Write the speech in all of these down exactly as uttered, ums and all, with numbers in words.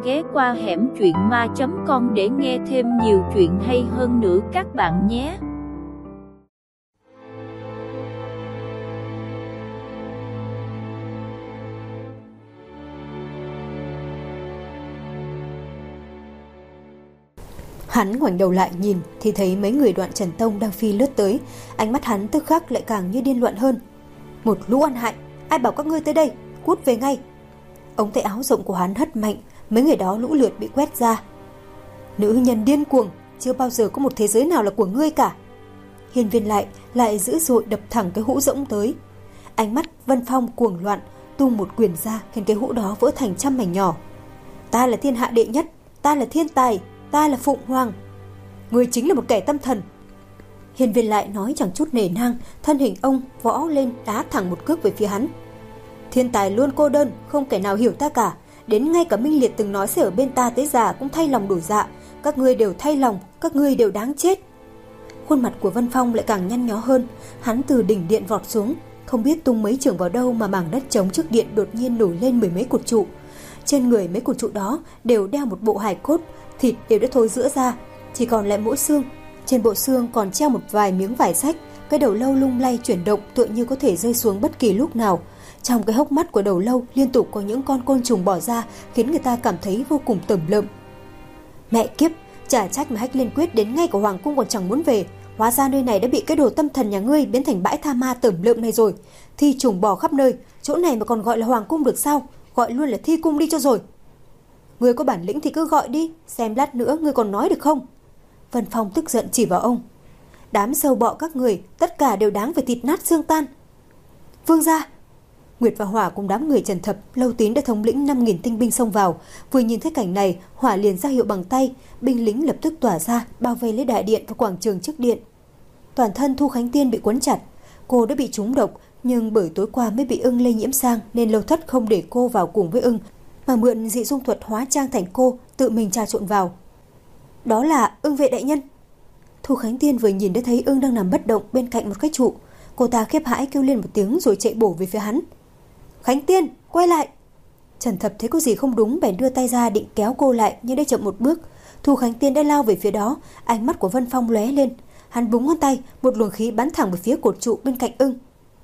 ghé qua hẻm truyện ma chấm com để nghe thêm nhiều chuyện hay hơn nữa các bạn nhé. Hắn ngoảnh đầu lại nhìn thì thấy mấy người Đoạn Trần Tông đang phi lướt tới. Ánh mắt hắn tức khắc lại càng như điên loạn hơn. Một lũ ăn hại, ai bảo các ngươi tới đây, cút về ngay. Ống tay áo rộng của hắn hất mạnh, mấy người đó lũ lượt bị quét ra. Nữ nhân điên cuồng, chưa bao giờ có một thế giới nào là của ngươi cả. Hiên Viên lại lại dữ dội đập thẳng cái hũ rỗng tới. Ánh mắt Vân Phong cuồng loạn, tung một quyền ra khiến cái hũ đó vỡ thành trăm mảnh nhỏ. Ta là thiên hạ đệ nhất, ta là thiên tài, ta là Phụng Hoàng. Ngươi chính là một kẻ tâm thần. Hiên Viên lại nói chẳng chút nể nang, thân hình ông võ lên đá thẳng một cước về phía hắn. Thiên tài luôn cô đơn, không kẻ nào hiểu ta cả. Đến ngay cả Minh Liệt từng nói sẽ ở bên ta tới già cũng thay lòng đổi dạ. Các ngươi đều thay lòng, các ngươi đều đáng chết. Khuôn mặt của Vân Phong lại càng nhăn nhó hơn. Hắn từ đỉnh điện vọt xuống, không biết tung mấy chưởng vào đâu mà mảng đất trống trước điện đột nhiên nổi lên mười mấy cột trụ. Trên người mấy cột trụ đó đều đeo một bộ hài cốt, thịt đều đã thối rữa ra, chỉ còn lại mỗi xương. Trên bộ xương còn treo một vài miếng vải rách, cái đầu lâu lung lay chuyển động tựa như có thể rơi xuống bất kỳ lúc nào. Trong cái hốc mắt của đầu lâu liên tục có những con côn trùng bỏ ra, khiến người ta cảm thấy vô cùng tởm lợm. Mẹ kiếp, chả trách mà Hách Liên Quyết đến ngay cả hoàng cung còn chẳng muốn về. Hóa ra nơi này đã bị cái đồ tâm thần nhà ngươi biến thành bãi tha ma tởm lợm này rồi. Thi trùng bò khắp nơi, chỗ này mà còn gọi là hoàng cung được sao? Gọi luôn là thi cung đi cho rồi. Ngươi có bản lĩnh thì cứ gọi đi, xem lát nữa ngươi còn nói được không? Vân Phong tức giận chỉ vào ông. Đám sâu bọ các người, tất cả đều đáng phải thịt nát xương tan. Vương gia! Nguyệt và Hỏa cùng đám người Trần Thập, Lâu Tín đã thống lĩnh năm nghìn tinh binh xông vào. Vừa nhìn thấy cảnh này, Hỏa liền ra hiệu bằng tay, binh lính lập tức tỏa ra, bao vây lấy đại điện và quảng trường trước điện. Toàn thân Thu Khánh Tiên bị quấn chặt. Cô đã bị trúng độc, nhưng bởi tối qua mới bị ưng lây nhiễm sang nên Lâu Thất không để cô vào cùng với ưng, mà mượn dị dung thuật hóa trang thành cô, tự mình trà trộn vào. Đó là Ưng vệ đại nhân. Thu Khánh Tiên vừa nhìn đã thấy ưng đang nằm bất động bên cạnh một cái trụ. Cô ta khiếp hãi kêu lên một tiếng rồi chạy bổ về phía hắn. Khánh Tiên, quay lại! Trần Thập thấy có gì không đúng bèn đưa tay ra định kéo cô lại, nhưng đã chậm một bước. Thu Khánh Tiên đã lao về phía đó. Ánh mắt của Vân Phong lóe lên, hắn búng ngón tay, một luồng khí bắn thẳng về phía cột trụ bên cạnh ưng.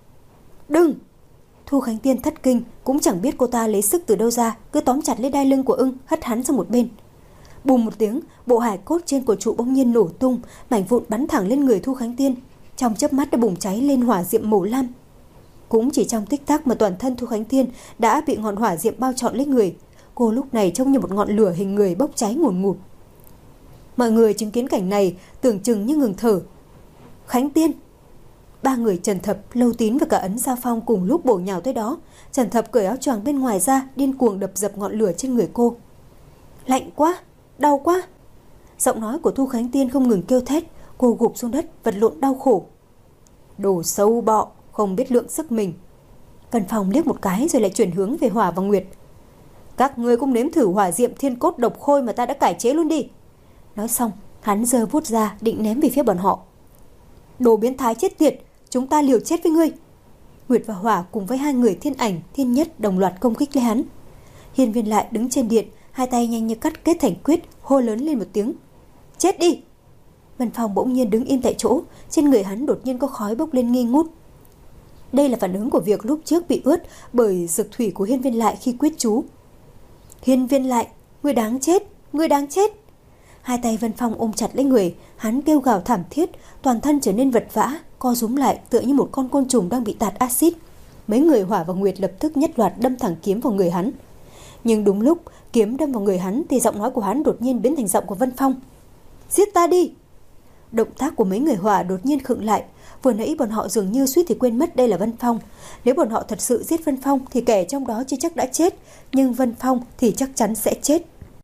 Đừng! Thu Khánh Tiên thất kinh, cũng chẳng biết cô ta lấy sức từ đâu ra, cứ tóm chặt lấy đai lưng của ưng, hất hắn sang một bên. Bùm một tiếng, bộ hài cốt trên cột trụ bỗng nhiên nổ tung, mảnh vụn bắn thẳng lên người Thu Khánh Tiên, trong chớp mắt đã bùng cháy lên hỏa diệm màu lam. Cũng chỉ trong tích tắc mà toàn thân Thu Khánh Tiên đã bị ngọn hỏa diệm bao trọn lấy người. Cô lúc này trông như một ngọn lửa hình người bốc cháy ngùn ngụt. Mọi người chứng kiến cảnh này tưởng chừng như ngừng thở. Khánh Tiên! Ba người Trần Thập, Lâu Tín và cả Ấn Gia Phong cùng lúc bổ nhào tới đó. Trần Thập cởi áo choàng bên ngoài ra, điên cuồng đập dập ngọn lửa trên người cô. Lạnh quá, đau quá! Giọng nói của Thu Khánh Tiên không ngừng kêu thét. Cô gục xuống đất, vật lộn đau khổ. Đồ sâu bọ, không biết lượng sức mình. Vân Phong liếc một cái rồi lại chuyển hướng về Hỏa và Nguyệt. Các ngươi cũng nếm thử hỏa diệm thiên cốt độc khôi mà ta đã cải chế luôn đi. Nói xong, hắn giơ vuốt ra định ném về phía bọn họ. Đồ biến thái chết tiệt, chúng ta liều chết với ngươi. Nguyệt và Hỏa cùng với hai người Thiên Ảnh, Thiên Nhất đồng loạt công kích lấy hắn. Hiên Viên lại đứng trên điện, hai tay nhanh như cắt kết thành quyết, hô lớn lên một tiếng. Chết đi! Vân Phong bỗng nhiên đứng im tại chỗ, trên người hắn đột nhiên có khói bốc lên nghi ngút. Đây là phản ứng của việc lúc trước bị ướt bởi dược thủy của Hiên Viên lại khi quyết chú. Hiên Viên lại, ngươi đáng chết, ngươi đáng chết! Hai tay Vân Phong ôm chặt lấy người, hắn kêu gào thảm thiết, toàn thân trở nên vật vã, co rúm lại tựa như một con côn trùng đang bị tạt axit. Mấy người Hỏa và Nguyệt lập tức nhất loạt đâm thẳng kiếm vào người hắn. Nhưng đúng lúc kiếm đâm vào người hắn thì giọng nói của hắn đột nhiên biến thành giọng của Vân Phong. Giết ta đi! Động tác của mấy người Hỏa đột nhiên khựng lại. Vừa nãy bọn họ dường như suýt thì quên mất đây là Vân Phong. Nếu bọn họ thật sự giết Vân Phong thì kẻ trong đó chưa chắc đã chết, nhưng Vân Phong thì chắc chắn sẽ chết.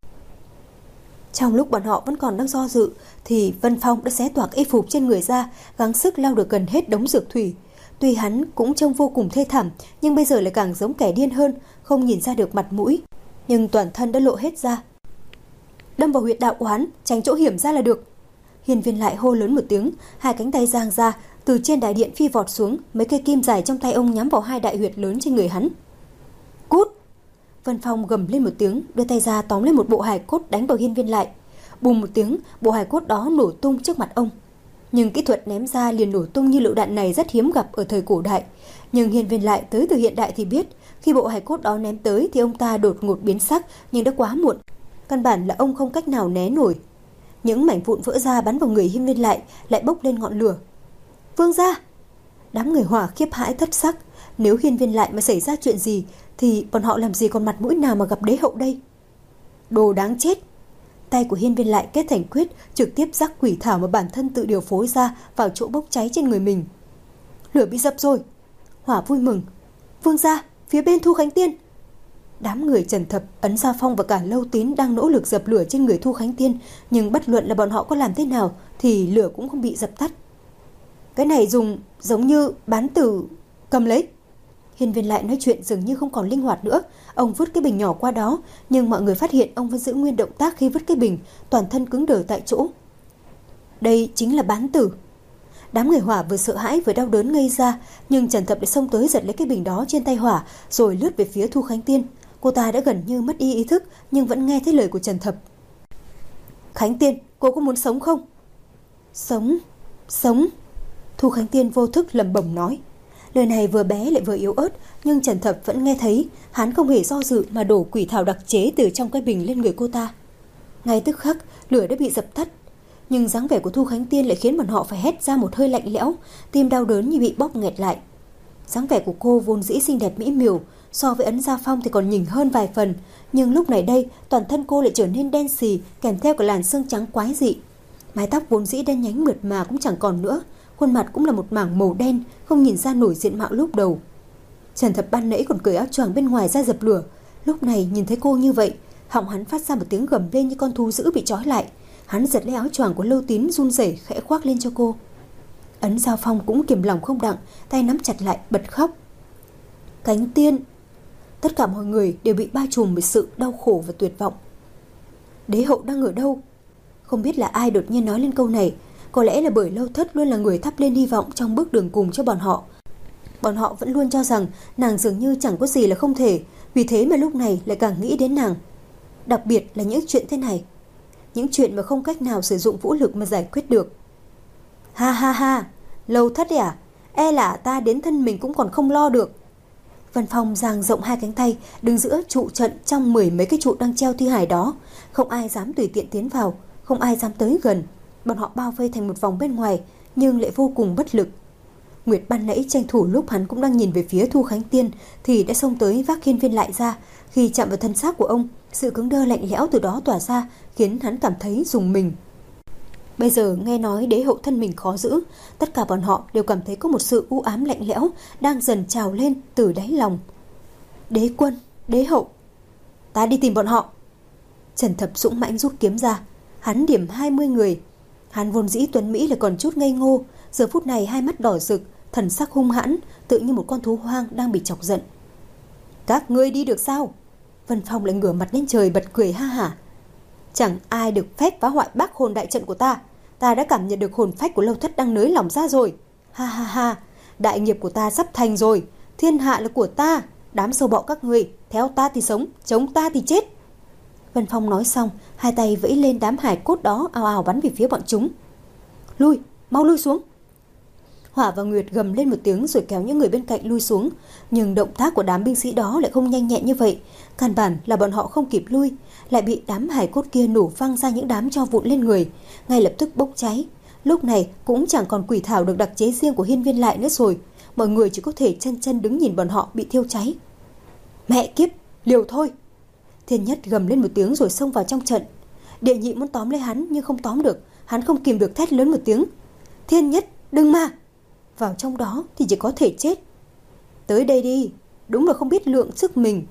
Trong lúc bọn họ vẫn còn đang do dự thì Vân Phong đã xé toạc y phục trên người ra, gắng sức lau được gần hết đống dược thủy. Tuy hắn cũng trông vô cùng thê thảm, nhưng bây giờ lại càng giống kẻ điên hơn, không nhìn ra được mặt mũi, nhưng toàn thân đã lộ hết ra. Đâm vào huyệt đạo của hắn, tránh chỗ hiểm ra là được. Hiên Viên lại hô lớn một tiếng, hai cánh tay giang ra, từ trên đại điện phi vọt xuống, mấy cây kim dài trong tay ông nhắm vào hai đại huyệt lớn trên người hắn. Cút! Vân Phong gầm lên một tiếng, đưa tay ra tóm lên một bộ hài cốt đánh vào Hiên Viên lại. Bùm một tiếng, bộ hài cốt đó nổ tung trước mặt ông. Nhưng kỹ thuật ném ra liền nổ tung như lựu đạn này rất hiếm gặp ở thời cổ đại. Nhưng Hiên Viên lại tới từ hiện đại thì biết, khi bộ hài cốt đó ném tới thì ông ta đột ngột biến sắc, nhưng đã quá muộn. Căn bản là ông không cách nào né nổi. Những mảnh vụn vỡ ra bắn vào người Hiên Viên lại, lại bốc lên ngọn lửa. Vương gia! Đám người Hỏa khiếp hãi thất sắc. Nếu Hiên Viên lại mà xảy ra chuyện gì thì bọn họ làm gì còn mặt mũi nào mà gặp đế hậu đây? Đồ đáng chết! Tay của Hiên Viên lại kết thành quyết, trực tiếp rắc quỷ thảo mà bản thân tự điều phối ra vào chỗ bốc cháy trên người mình. Lửa bị dập rồi! Hỏa vui mừng. Vương gia, phía bên Thu Khánh Tiên! Đám người Trần Thập, Ấn Gia Phong và cả Lâu Tín đang nỗ lực dập lửa trên người Thu Khánh Tiên, nhưng bất luận là bọn họ có làm thế nào thì lửa cũng không bị dập tắt. Cái này dùng giống như bán tử... Cầm lấy! Hiên Viên lại nói chuyện dường như không còn linh hoạt nữa. Ông vứt cái bình nhỏ qua đó, nhưng mọi người phát hiện ông vẫn giữ nguyên động tác khi vứt cái bình, toàn thân cứng đờ tại chỗ. Đây chính là bán tử. Đám người Hỏa vừa sợ hãi vừa đau đớn ngây ra, nhưng Trần Thập đã xông tới giật lấy cái bình đó trên tay Hỏa, rồi lướt về phía Thu Khánh Tiên. Cô ta đã gần như mất đi ý thức, nhưng vẫn nghe thấy lời của Trần Thập. Khánh Tiên, cô có muốn sống không? Sống, sống. Thu Khánh Tiên vô thức lẩm bẩm nói. Lời này vừa bé lại vừa yếu ớt, nhưng Trần Thập vẫn nghe thấy. Hắn không hề do dự mà đổ quỷ thảo đặc chế từ trong cái bình lên người cô ta. Ngay tức khắc, lửa đã bị dập tắt. Nhưng dáng vẻ của Thu Khánh Tiên lại khiến bọn họ phải hét ra một hơi lạnh lẽo, tim đau đớn như bị bóp nghẹt lại. Dáng vẻ của cô vốn dĩ xinh đẹp mỹ miều, so với Ấn Gia Phong thì còn nhỉnh hơn vài phần, nhưng lúc này đây toàn thân cô lại trở nên đen xì, kèm theo cả làn xương trắng quái dị. Mái tóc vốn dĩ đen nhánh mượt mà cũng chẳng còn nữa, khuôn mặt cũng là một mảng màu đen, không nhìn ra nổi diện mạo lúc đầu. Trần Thập ban nãy còn cởi áo choàng bên ngoài ra dập lửa, lúc này nhìn thấy cô như vậy, họng hắn phát ra một tiếng gầm lên như con thú dữ bị trói lại. Hắn giật lấy áo choàng của Lâu Tín run rẩy khẽ khoác lên cho cô. Ấn Giao Phong cũng kiềm lòng không đặng, tay nắm chặt lại bật khóc. Khánh Tiên! Tất cả mọi người đều bị bao trùm bởi sự đau khổ và tuyệt vọng. Đế hậu đang ở đâu? Không biết là ai đột nhiên nói lên câu này. Có lẽ là bởi Lâu Thất luôn là người thắp lên hy vọng trong bước đường cùng cho bọn họ. Bọn họ vẫn luôn cho rằng nàng dường như chẳng có gì là không thể, vì thế mà lúc này lại càng nghĩ đến nàng. Đặc biệt là những chuyện thế này, những chuyện mà không cách nào sử dụng vũ lực mà giải quyết được. Ha ha ha, Lâu Thất à? E là ta đến thân mình cũng còn không lo được. Vân Phong dang rộng hai cánh tay, đứng giữa trụ trận trong mười mấy cái trụ đang treo thi hài đó. Không ai dám tùy tiện tiến vào, không ai dám tới gần. Bọn họ bao vây thành một vòng bên ngoài, nhưng lại vô cùng bất lực. Nguyệt ban nãy tranh thủ lúc hắn cũng đang nhìn về phía Thu Khánh Tiên thì đã xông tới vác Hiên Viên lại ra. Khi chạm vào thân xác của ông, sự cứng đơ lạnh lẽo từ đó tỏa ra, khiến hắn cảm thấy rùng mình. Bây giờ nghe nói đế hậu thân mình khó giữ, tất cả bọn họ đều cảm thấy có một sự u ám lạnh lẽo đang dần trào lên từ đáy lòng. Đế quân, đế hậu, ta đi tìm bọn họ. Trần Thập dũng mãnh rút kiếm ra, hắn điểm hai mươi người. Hắn vốn dĩ tuấn mỹ là còn chút ngây ngô, giờ phút này hai mắt đỏ rực, thần sắc hung hãn, tự như một con thú hoang đang bị chọc giận. Các ngươi đi được sao? Vân Phong lại ngửa mặt lên trời bật cười ha hả. Chẳng ai được phép phá hoại bác hồn đại trận của ta. Ta đã cảm nhận được hồn phách của Lâu Thất đang nới lỏng ra rồi. Ha ha ha, đại nghiệp của ta sắp thành rồi. Thiên hạ là của ta. Đám sâu bọ các ngươi, theo ta thì sống, chống ta thì chết. Vân Phong nói xong, hai tay vẫy lên đám hài cốt đó ào ào bắn về phía bọn chúng. Lui, mau lui xuống. Hỏa và Nguyệt gầm lên một tiếng rồi kéo những người bên cạnh lui xuống. Nhưng động tác của đám binh sĩ đó lại không nhanh nhẹn như vậy. Căn bản là bọn họ không kịp lui, lại bị đám hài cốt kia nổ văng ra những đám tro vụn lên người, ngay lập tức bốc cháy. Lúc này cũng chẳng còn quỷ thảo được đặc chế riêng của Hiên Viên lại nữa rồi. Mọi người chỉ có thể chân chân đứng nhìn bọn họ bị thiêu cháy. Mẹ kiếp, liều thôi. Thiên Nhất gầm lên một tiếng rồi xông vào trong trận. Địa Nhị muốn tóm lấy hắn nhưng không tóm được. Hắn không kìm được thét lớn một tiếng. Thiên Nhất, đừng mà. Vào trong đó thì chỉ có thể chết. Tới đây đi, đúng là không biết lượng sức mình.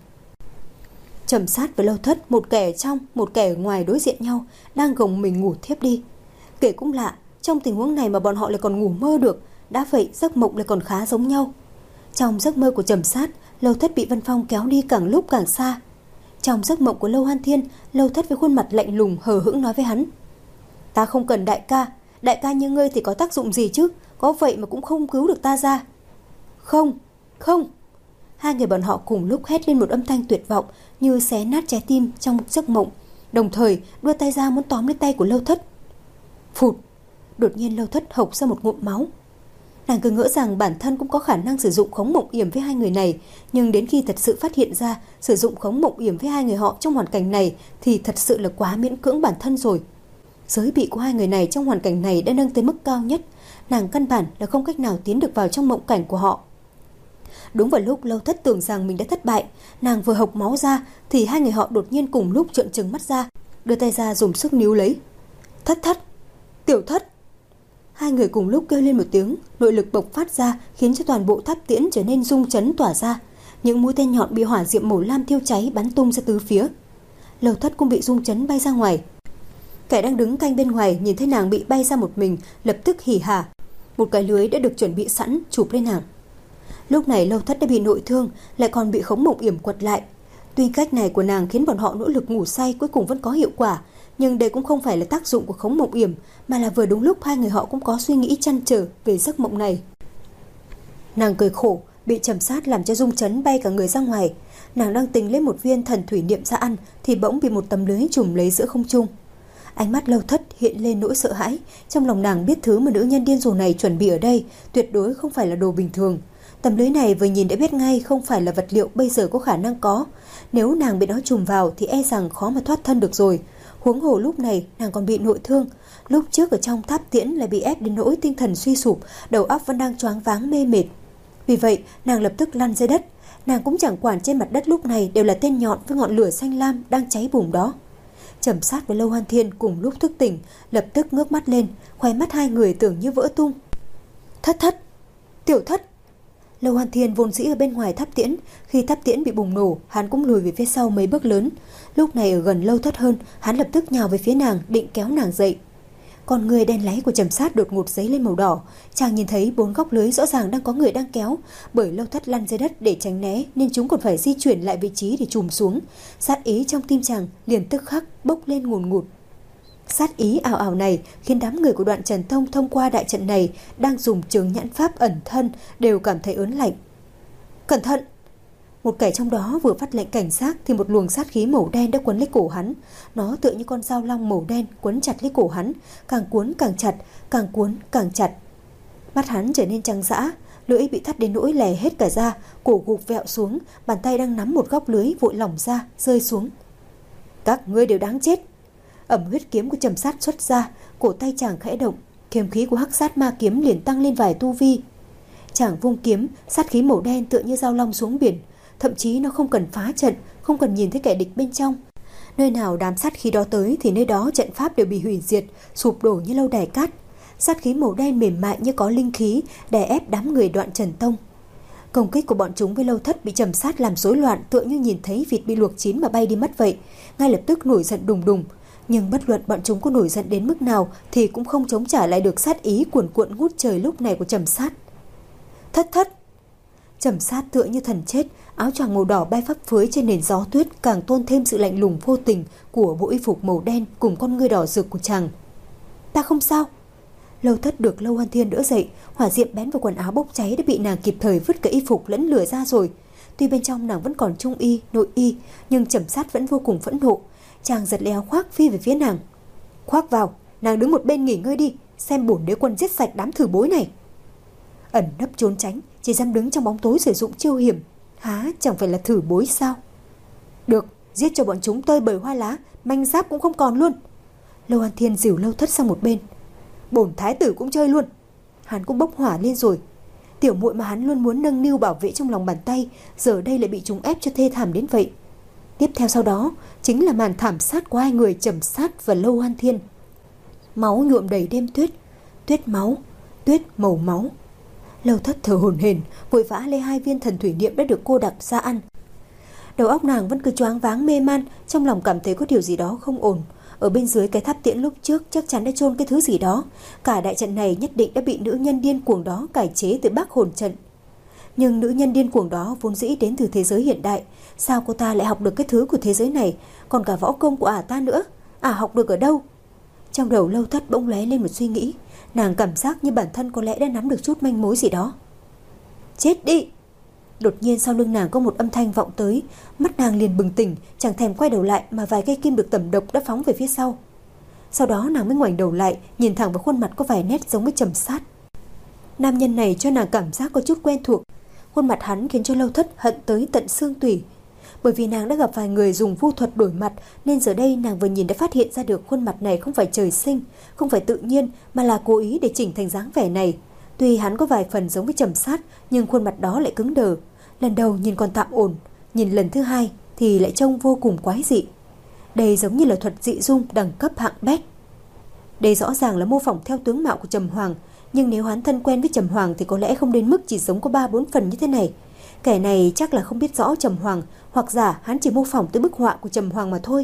Trầm Sát và Lâu Thất, một kẻ ở trong, một kẻ ở ngoài đối diện nhau, đang gồng mình ngủ thiếp đi. Kể cũng lạ, trong tình huống này mà bọn họ lại còn ngủ mơ được. Đã vậy giấc mộng lại còn khá giống nhau. Trong giấc mơ của Trầm Sát, Lâu Thất bị Vân Phong kéo đi càng lúc càng xa. Trong giấc mộng của Lâu Hoan Thiên, Lâu Thất với khuôn mặt lạnh lùng hờ hững nói với hắn. Ta không cần đại ca, đại ca như ngươi thì có tác dụng gì chứ, có vậy mà cũng không cứu được ta ra. Không, không. Hai người bọn họ cùng lúc hét lên một âm thanh tuyệt vọng như xé nát trái tim trong một giấc mộng, đồng thời đưa tay ra muốn tóm lấy tay của Lâu Thất. Phụt! Đột nhiên Lâu Thất hộc ra một ngụm máu. Nàng cứ ngỡ rằng bản thân cũng có khả năng sử dụng khống mộng yểm với hai người này, nhưng đến khi thật sự phát hiện ra sử dụng khống mộng yểm với hai người họ trong hoàn cảnh này thì thật sự là quá miễn cưỡng bản thân rồi. Giới bị của hai người này trong hoàn cảnh này đã nâng tới mức cao nhất, nàng căn bản là không cách nào tiến được vào trong mộng cảnh của họ. Đúng vào lúc Lâu Thất tưởng rằng mình đã thất bại, nàng vừa hộc máu ra thì hai người họ đột nhiên cùng lúc trợn trừng mắt ra, đưa tay ra dùng sức níu lấy. Thất Thất! Tiểu Thất! Hai người cùng lúc kêu lên một tiếng, nội lực bộc phát ra khiến cho toàn bộ tháp tiễn trở nên rung chấn tỏa ra. Những mũi tên nhọn bị hỏa diệm màu lam thiêu cháy bắn tung ra tứ phía. Lâu Thất cũng bị rung chấn bay ra ngoài. Kẻ đang đứng canh bên ngoài nhìn thấy nàng bị bay ra một mình, lập tức hỉ hả. Một cái lưới đã được chuẩn bị sẵn chụp lên nàng. Lúc này Lâu Thất đã bị nội thương, lại còn bị khống mộng yểm quật lại. Tuy cách này của nàng khiến bọn họ nỗ lực ngủ say cuối cùng vẫn có hiệu quả, nhưng đây cũng không phải là tác dụng của khống mộng yểm, mà là vừa đúng lúc hai người họ cũng có suy nghĩ trăn trở về giấc mộng này. Nàng cười khổ, bị trầm sát làm cho rung chấn bay cả người ra ngoài. Nàng đang tính lấy một viên thần thủy niệm ra ăn thì bỗng bị một tấm lưới trùm lấy giữa không trung. Ánh mắt Lâu Thất hiện lên nỗi sợ hãi, trong lòng nàng biết thứ mà nữ nhân điên rồ này chuẩn bị ở đây tuyệt đối không phải là đồ bình thường. Tấm lưới này vừa nhìn đã biết ngay không phải là vật liệu bây giờ có khả năng có. Nếu nàng bị nó trùm vào thì e rằng khó mà thoát thân được rồi. Huống hồ lúc này nàng còn bị nội thương, lúc trước ở trong tháp tiễn lại bị ép đến nỗi tinh thần suy sụp, đầu óc vẫn đang choáng váng mê mệt. Vì vậy nàng lập tức lăn dưới đất. Nàng cũng chẳng quản trên mặt đất lúc này đều là tên nhọn với ngọn lửa xanh lam đang cháy bùng đó. Trầm Sát và Lâu Hoan Thiên cùng lúc thức tỉnh, lập tức ngước mắt lên, khóe mắt hai người tưởng như vỡ tung. Thất Thất! Tiểu Thất! Lâu Hoan Thiên vốn dĩ ở bên ngoài tháp tiễn, khi tháp tiễn bị bùng nổ, hắn cũng lùi về phía sau mấy bước lớn. Lúc này ở gần Lâu Thất hơn, hắn lập tức nhào về phía nàng, định kéo nàng dậy. Con người đen láy của Trầm Sát đột ngột giấy lên màu đỏ, chàng nhìn thấy bốn góc lưới rõ ràng đang có người đang kéo, bởi Lâu Thất lăn dưới đất để tránh né nên chúng còn phải di chuyển lại vị trí để chùm xuống. Sát ý trong tim chàng liền tức khắc bốc lên ngùn ngụt. Sát ý ảo ảo này khiến đám người của Đoạn Trần Tông thông qua đại trận này đang dùng chướng nhãn pháp ẩn thân đều cảm thấy ớn lạnh. Cẩn thận! Một kẻ trong đó vừa phát lệnh cảnh giác thì một luồng sát khí màu đen đã quấn lấy cổ hắn. Nó tựa như con dao long màu đen quấn chặt lấy cổ hắn, càng cuốn càng chặt, càng cuốn càng chặt. Mắt hắn trở nên trắng dã, lưỡi bị thắt đến nỗi lè hết cả da, cổ gục vẹo xuống, bàn tay đang nắm một góc lưới vội lỏng ra, rơi xuống. Các ngươi đều đáng chết! Ẩm huyết kiếm của Trầm Sát xuất ra, cổ tay chàng khẽ động, kiếm khí của Hắc Sát Ma kiếm liền tăng lên vài tu vi. Chàng vung kiếm, sát khí màu đen tựa như dao long xuống biển, thậm chí nó không cần phá trận, không cần nhìn thấy kẻ địch bên trong. Nơi nào đám sát khí đó tới thì nơi đó trận pháp đều bị hủy diệt, sụp đổ như lâu đài cát. Sát khí màu đen mềm mại như có linh khí đè ép đám người Đoạn Trần Tông. Công kích của bọn chúng với Lâu Thất bị Trầm Sát làm rối loạn, tựa như nhìn thấy vịt bị luộc chín mà bay đi mất vậy, ngay lập tức nổi giận đùng đùng. Nhưng bất luận bọn chúng có nổi giận đến mức nào thì cũng không chống trả lại được sát ý cuồn cuộn ngút trời lúc này của Trầm Sát. Thất Thất! Trầm Sát tựa như thần chết, áo choàng màu đỏ bay phấp phới trên nền gió tuyết càng tôn thêm sự lạnh lùng vô tình của bộ y phục màu đen cùng con ngươi đỏ rực của chàng. Ta không sao. Lâu Thất được Lâu Hoan Thiên đỡ dậy, hỏa diệm bén vào quần áo bốc cháy đã bị nàng kịp thời vứt cả y phục lẫn lửa ra rồi. Tuy bên trong nàng vẫn còn trung y, nội y, nhưng Trầm Sát vẫn vô cùng phẫn nộ. Chàng giật lấy áo khoác phi về phía nàng. Khoác vào, nàng đứng một bên nghỉ ngơi đi, xem bổn đế quân giết sạch đám thử bối này. Ẩn nấp trốn tránh, chỉ dám đứng trong bóng tối sử dụng chiêu hiểm, há chẳng phải là thử bối sao? Được, giết cho bọn chúng tơi bời hoa lá, manh giáp cũng không còn luôn. Lâu An Thiên dìu Lâu Thất sang một bên. Bổn thái tử cũng chơi luôn. Hắn cũng bốc hỏa lên rồi. Tiểu muội mà hắn luôn muốn nâng niu bảo vệ trong lòng bàn tay, giờ đây lại bị chúng ép cho thê thảm đến vậy. Tiếp theo sau đó chính là màn thảm sát của hai người Trầm Sát và Lâu Hoan Thiên. Máu nhuộm đầy đêm tuyết, tuyết máu, tuyết màu máu. Lâu Thất thở hổn hển, vội vã lấy hai viên thần thủy niệm đã được cô đặt ra ăn. Đầu óc nàng vẫn cứ choáng váng mê man, trong lòng cảm thấy có điều gì đó không ổn. Ở bên dưới cái tháp tiễn lúc trước chắc chắn đã chôn cái thứ gì đó. Cả đại trận này nhất định đã bị nữ nhân điên cuồng đó cải chế từ Bắc Hồn trận. Nhưng nữ nhân điên cuồng đó vốn dĩ đến từ thế giới hiện đại, sao cô ta lại học được cái thứ của thế giới này, còn cả võ công của ả ta nữa, ả học được ở đâu? Trong đầu Lâu Thất bỗng lóe lên một suy nghĩ, nàng cảm giác như bản thân có lẽ đã nắm được chút manh mối gì đó. Chết đi! Đột nhiên sau lưng nàng có một âm thanh vọng tới, mắt nàng liền bừng tỉnh, chẳng thèm quay đầu lại mà vài cây kim được tẩm độc đã phóng về phía sau. Sau đó nàng mới ngoảnh đầu lại, nhìn thẳng vào khuôn mặt có vài nét giống với Trầm Sát. Nam nhân này cho nàng cảm giác có chút quen thuộc. Khuôn mặt hắn khiến cho Lâu Thất hận tới tận xương tủy. Bởi vì nàng đã gặp vài người dùng vu thuật đổi mặt, nên giờ đây nàng vừa nhìn đã phát hiện ra được khuôn mặt này không phải trời sinh, không phải tự nhiên, mà là cố ý để chỉnh thành dáng vẻ này. Tuy hắn có vài phần giống với Trầm Sát, nhưng khuôn mặt đó lại cứng đờ. Lần đầu nhìn còn tạm ổn, nhìn lần thứ hai thì lại trông vô cùng quái dị. Đây giống như là thuật dị dung đẳng cấp hạng bét. Đây rõ ràng là mô phỏng theo tướng mạo của Trầm Hoàng, nhưng nếu hắn thân quen với Trầm Hoàng thì có lẽ không đến mức chỉ giống có ba bốn phần như thế này. Kẻ này chắc là không biết rõ Trầm Hoàng, hoặc giả hắn chỉ mô phỏng tới bức họa của Trầm Hoàng mà thôi.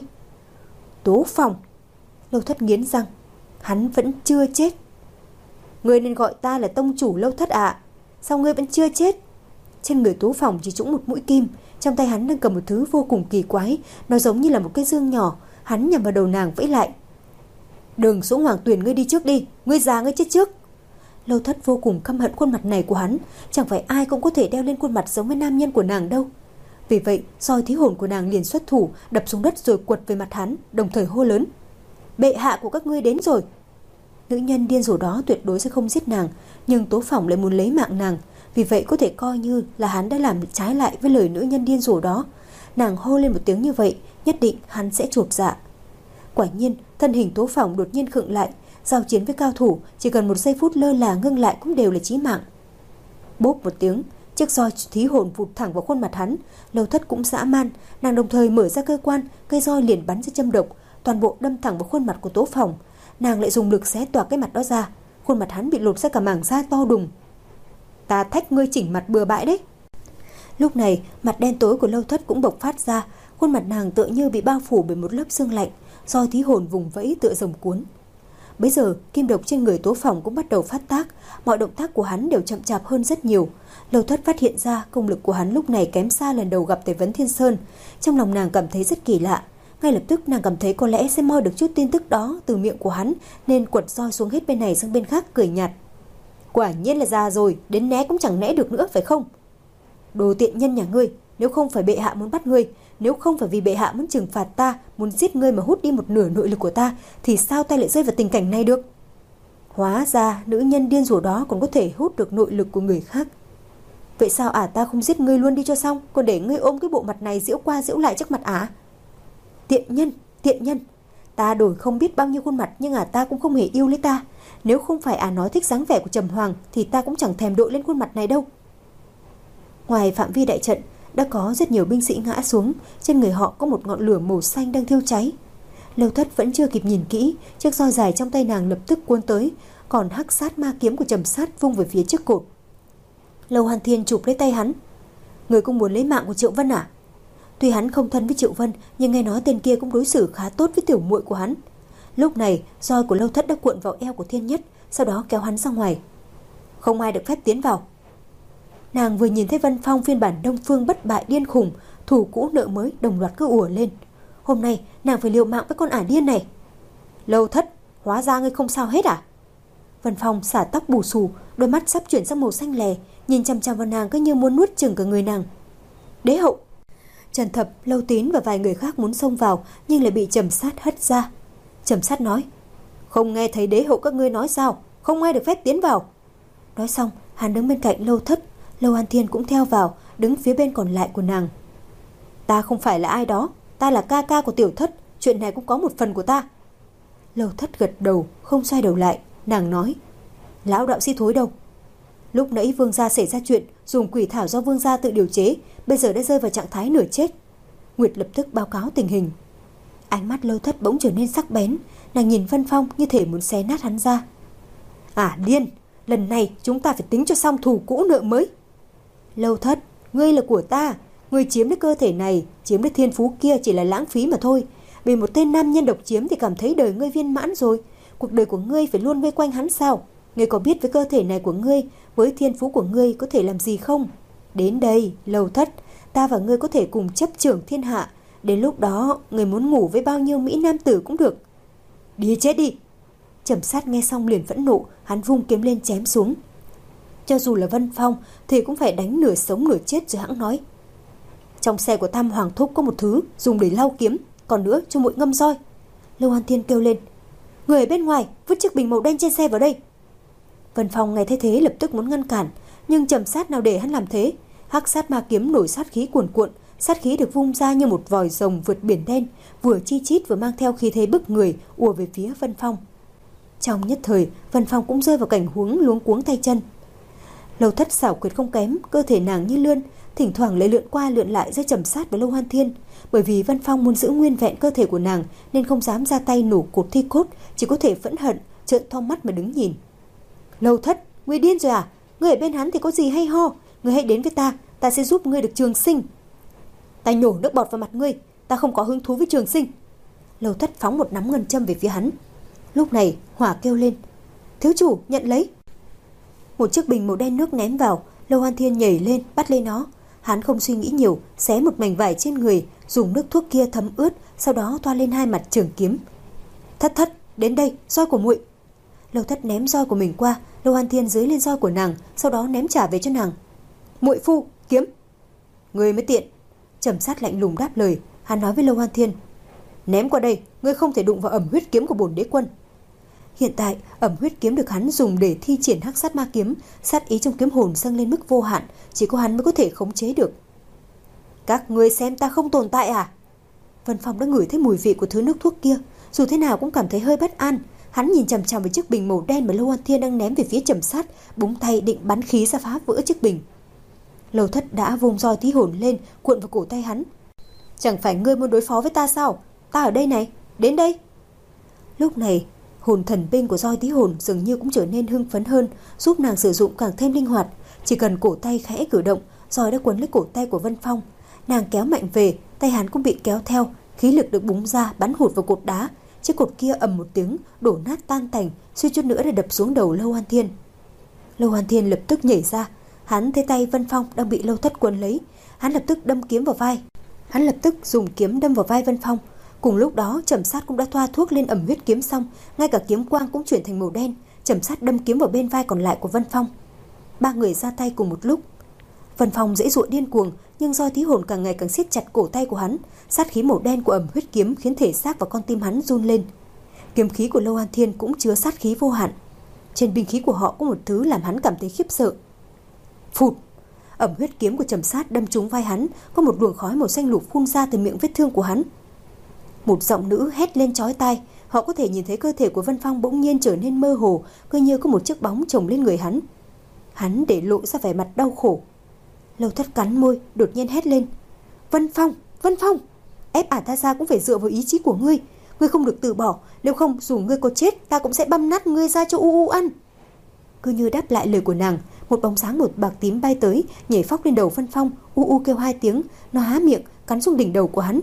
Tố Phòng. Lâu Thất nghiến răng, hắn vẫn chưa chết. Ngươi nên gọi ta là tông chủ Lâu Thất ạ. À? Sao ngươi vẫn chưa chết? Trên người Tố Phòng chỉ trũng một mũi kim, trong tay hắn đang cầm một thứ vô cùng kỳ quái, nó giống như là một cái dương nhỏ. Hắn nhằm vào đầu nàng vẫy lại. Đừng xuống Hoàng Tuyền, ngươi đi trước đi, ngươi già ngươi chết trước. Lâu Thất vô cùng căm hận khuôn mặt này của hắn, chẳng phải ai cũng có thể đeo lên khuôn mặt giống với nam nhân của nàng đâu. Vì vậy, roi thí hồn của nàng liền xuất thủ, đập xuống đất rồi quật về mặt hắn, đồng thời hô lớn: Bệ hạ của các ngươi đến rồi. Nữ nhân điên rồ đó tuyệt đối sẽ không giết nàng, nhưng Tố Phòng lại muốn lấy mạng nàng, vì vậy có thể coi như là hắn đã làm trái lại với lời nữ nhân điên rồ đó. Nàng hô lên một tiếng như vậy, nhất định hắn sẽ chột dạ. Quả nhiên, thân hình Tố Phòng đột nhiên khựng lại. Giao chiến với cao thủ chỉ cần một giây phút lơ là ngưng lại cũng đều là chí mạng. Bốp một tiếng, chiếc roi thí hồn vụt thẳng vào khuôn mặt hắn. Lâu Thất cũng dã man, nàng đồng thời mở ra cơ quan, cây roi liền bắn ra châm độc, toàn bộ đâm thẳng vào khuôn mặt của Tố Phòng. Nàng lại dùng lực xé toạc cái mặt đó ra, khuôn mặt hắn bị lột ra cả mảng da to đùng. Ta thách ngươi chỉnh mặt bừa bãi đấy. Lúc này, mặt đen tối của Lâu Thất cũng bộc phát ra, khuôn mặt nàng tựa như bị bao phủ bởi một lớp sương lạnh, roi thí hồn vùng vẫy tựa rồng cuốn. Bây giờ, kim độc trên người Tố Phòng cũng bắt đầu phát tác, mọi động tác của hắn đều chậm chạp hơn rất nhiều. Lâu Thất phát hiện ra công lực của hắn lúc này kém xa lần đầu gặp Tề Vấn Thiên Sơn. Trong lòng nàng cảm thấy rất kỳ lạ, ngay lập tức nàng cảm thấy có lẽ sẽ moi được chút tin tức đó từ miệng của hắn, nên quật roi xuống hết bên này sang bên khác, cười nhạt. Quả nhiên là già rồi, đến né cũng chẳng né được nữa phải không? Đồ tiện nhân nhà ngươi, nếu không phải bệ hạ muốn bắt ngươi, nếu không phải vì bệ hạ muốn trừng phạt ta, muốn giết ngươi mà hút đi một nửa nội lực của ta, thì sao ta lại rơi vào tình cảnh này được? Hóa ra nữ nhân điên rồ đó còn có thể hút được nội lực của người khác. Vậy sao ả ta không giết ngươi luôn đi cho xong, còn để ngươi ôm cái bộ mặt này giễu qua giễu lại trước mặt ả? Tiện nhân, tiện nhân, ta đổi không biết bao nhiêu khuôn mặt nhưng ả ta cũng không hề yêu lấy ta. Nếu không phải ả nói thích dáng vẻ của Trầm Hoàng thì ta cũng chẳng thèm đội lên khuôn mặt này đâu. Ngoài phạm vi đại trận đã có rất nhiều binh sĩ ngã xuống, trên người họ có một ngọn lửa màu xanh đang thiêu cháy. Lâu Thất vẫn chưa kịp nhìn kỹ, chiếc roi dài trong tay nàng lập tức cuốn tới, còn hắc sát ma kiếm của Trầm Sát vung về phía trước cột. Lâu Hàn Thiên chụp lấy tay hắn. Người cũng muốn lấy mạng của Triệu Vân à? Tuy hắn không thân với Triệu Vân, nhưng nghe nói tên kia cũng đối xử khá tốt với tiểu muội của hắn. Lúc này, roi của Lâu Thất đã cuộn vào eo của Thiên Nhất, sau đó kéo hắn ra ngoài. Không ai được phép tiến vào. Nàng vừa nhìn thấy Vân Phong phiên bản Đông Phương bất bại điên khủng, thủ cũ nợ mới đồng loạt cứ ùa lên. Hôm nay nàng phải liều mạng với con ả điên này. Lâu Thất, hóa ra ngươi không sao hết à? Vân Phong xả tóc bù xù, đôi mắt sắp chuyển sang màu xanh lè, nhìn chằm chằm vào nàng cứ như muốn nuốt chửng cả người nàng. Đế hậu. Trần Thập, Lâu Tín và vài người khác muốn xông vào nhưng lại bị Trầm Sát hất ra. Trầm Sát nói: Không nghe thấy đế hậu các ngươi nói sao? Không ai được phép tiến vào. Nói xong, hắn đứng bên cạnh Lâu Thất. Lâu An Thiên cũng theo vào, đứng phía bên còn lại của nàng. Ta không phải là ai đó, ta là ca ca của Tiểu Thất, chuyện này cũng có một phần của ta. Lâu Thất gật đầu, không xoay đầu lại. Nàng nói: Lão đạo sĩ thối đâu? Lúc nãy vương gia xảy ra chuyện, dùng quỷ thảo do vương gia tự điều chế, bây giờ đã rơi vào trạng thái nửa chết. Nguyệt lập tức báo cáo tình hình. Ánh mắt Lâu Thất bỗng trở nên sắc bén, nàng nhìn Vân Phong như thể muốn xé nát hắn ra. À điên, lần này chúng ta phải tính cho xong thù cũ nợ mới. Lâu Thất, ngươi là của ta, ngươi chiếm được cơ thể này, chiếm được thiên phú kia chỉ là lãng phí mà thôi. Bị một tên nam nhân độc chiếm thì cảm thấy đời ngươi viên mãn rồi. Cuộc đời của ngươi phải luôn vây quanh hắn sao? Ngươi có biết với cơ thể này của ngươi, với thiên phú của ngươi có thể làm gì không? Đến đây, Lâu Thất, ta và ngươi có thể cùng chấp trưởng thiên hạ. Đến lúc đó, ngươi muốn ngủ với bao nhiêu mỹ nam tử cũng được. Đi chết đi. Trầm Sát nghe xong liền phẫn nộ, hắn vung kiếm lên chém xuống. Cho dù là Vân Phong thì cũng phải đánh nửa sống nửa chết rồi hãng nói. Trong xe của Tam Hoàng Thúc có một thứ dùng để lau kiếm, còn nữa cho muội ngâm roi. Lâu An Thiên kêu lên. Người ở bên ngoài vứt chiếc bình màu đen trên xe vào đây. Vân Phong nghe thấy thế lập tức muốn ngăn cản, nhưng Trầm Sát nào để hắn làm thế. Hắc sát ma kiếm nổi sát khí cuồn cuộn, sát khí được vung ra như một vòi rồng vượt biển đen, vừa chi chít vừa mang theo khí thế bức người ùa về phía Vân Phong. Trong nhất thời, Vân Phong cũng rơi vào cảnh huống luống cuống tay chân. Lâu Thất xảo quyệt không kém, cơ thể nàng như lươn, thỉnh thoảng lại lượn qua lượn lại giữa Trầm Sát và Lâu Hoan Thiên. Bởi vì Vân Phong muốn giữ nguyên vẹn cơ thể của nàng nên không dám ra tay nổ cột thi cốt, chỉ có thể phẫn hận trợn to mắt mà đứng nhìn. Lâu Thất, ngươi điên rồi à? Ngươi ở bên hắn thì có gì hay ho? Ngươi hãy đến với ta, ta sẽ giúp ngươi được trường sinh. Ta nhổ nước bọt vào mặt ngươi, ta không có hứng thú với trường sinh. Lâu Thất phóng một nắm ngân châm về phía hắn. Lúc này Hỏa kêu lên. Thiếu chủ, nhận lấy. Một chiếc bình màu đen nước ném vào. Lâu Hoan Thiên nhảy lên bắt lấy nó. Hắn không suy nghĩ nhiều, xé một mảnh vải trên người, dùng nước thuốc kia thấm ướt, sau đó thoa lên hai mặt trường kiếm. Thất Thất, đến đây, roi của muội. Lâu Thất ném roi của mình qua, Lâu Hoan Thiên dưới lên roi của nàng, sau đó ném trả về cho nàng. Muội phu, kiếm. Ngươi mới tiện. Trầm Sát lạnh lùng đáp lời. Hắn nói với Lâu Hoan Thiên. Ném qua đây, ngươi không thể đụng vào ẩm huyết kiếm của bổn đế quân. Hiện tại, ẩm huyết kiếm được hắn dùng để thi triển hắc sát ma kiếm, sát ý trong kiếm hồn dâng lên mức vô hạn, chỉ có hắn mới có thể khống chế được. Các ngươi xem ta không tồn tại à? Vân Phong đã ngửi thấy mùi vị của thứ nước thuốc kia, dù thế nào cũng cảm thấy hơi bất an. Hắn nhìn chằm chằm vào chiếc bình màu đen mà Lâu Hoan Thiên đang ném về phía Trầm Sát, búng tay định bắn khí ra phá vỡ chiếc bình. Lâu Thất đã vung roi tí hồn lên, cuộn vào cổ tay hắn. Chẳng phải ngươi muốn đối phó với ta sao? Ta ở đây này, đến đây. Lúc này, hồn thần binh của roi tí hồn dường như cũng trở nên hưng phấn hơn, giúp nàng sử dụng càng thêm linh hoạt. Chỉ cần cổ tay khẽ cử động, roi đã quấn lấy cổ tay của Vân Phong. Nàng kéo mạnh về, tay hắn cũng bị kéo theo, khí lực được búng ra bắn hụt vào cột đá. Chiếc cột kia ầm một tiếng, đổ nát tan tành, suýt chút nữa đã đập xuống đầu Lâu Hoan Thiên. Lâu Hoan Thiên lập tức nhảy ra, hắn thấy tay Vân Phong đang bị Lâu Thất quấn lấy, hắn lập tức đâm kiếm vào vai. Hắn lập tức dùng kiếm đâm vào vai Vân Phong. Cùng lúc đó, Trầm Sát cũng đã thoa thuốc lên ẩm huyết kiếm xong, ngay cả kiếm quang cũng chuyển thành màu đen. Trầm Sát đâm kiếm vào bên vai còn lại của Vân Phong. Ba người ra tay cùng một lúc. Vân Phong giãy giụa điên cuồng, nhưng roi tí hồn càng ngày càng siết chặt cổ tay của hắn. Sát khí màu đen của ẩm huyết kiếm khiến thể xác và con tim hắn run lên. Kiếm khí của Lâu An Thiên cũng chứa sát khí vô hạn. Trên binh khí của họ có một thứ làm hắn cảm thấy khiếp sợ. Phụt! Ẩm huyết kiếm của Trầm Sát đâm trúng vai hắn, có một luồng khói màu xanh lục phun ra từ miệng vết thương của hắn. Một giọng nữ hét lên chói tai, họ có thể nhìn thấy cơ thể của Vân Phong bỗng nhiên trở nên mơ hồ, cứ như có một chiếc bóng chồng lên người hắn. Hắn để lộ ra vẻ mặt đau khổ. Lâu Thất cắn môi, đột nhiên hét lên. Vân Phong, Vân Phong, ép ả ta ra cũng phải dựa vào ý chí của ngươi. Ngươi không được từ bỏ, nếu không dù ngươi có chết, ta cũng sẽ băm nát ngươi ra cho u u ăn. Cứ như đáp lại lời của nàng, một bóng sáng một bạc tím bay tới, nhảy phóc lên đầu Vân Phong, u u kêu hai tiếng, nó há miệng cắn xuống đỉnh đầu của hắn.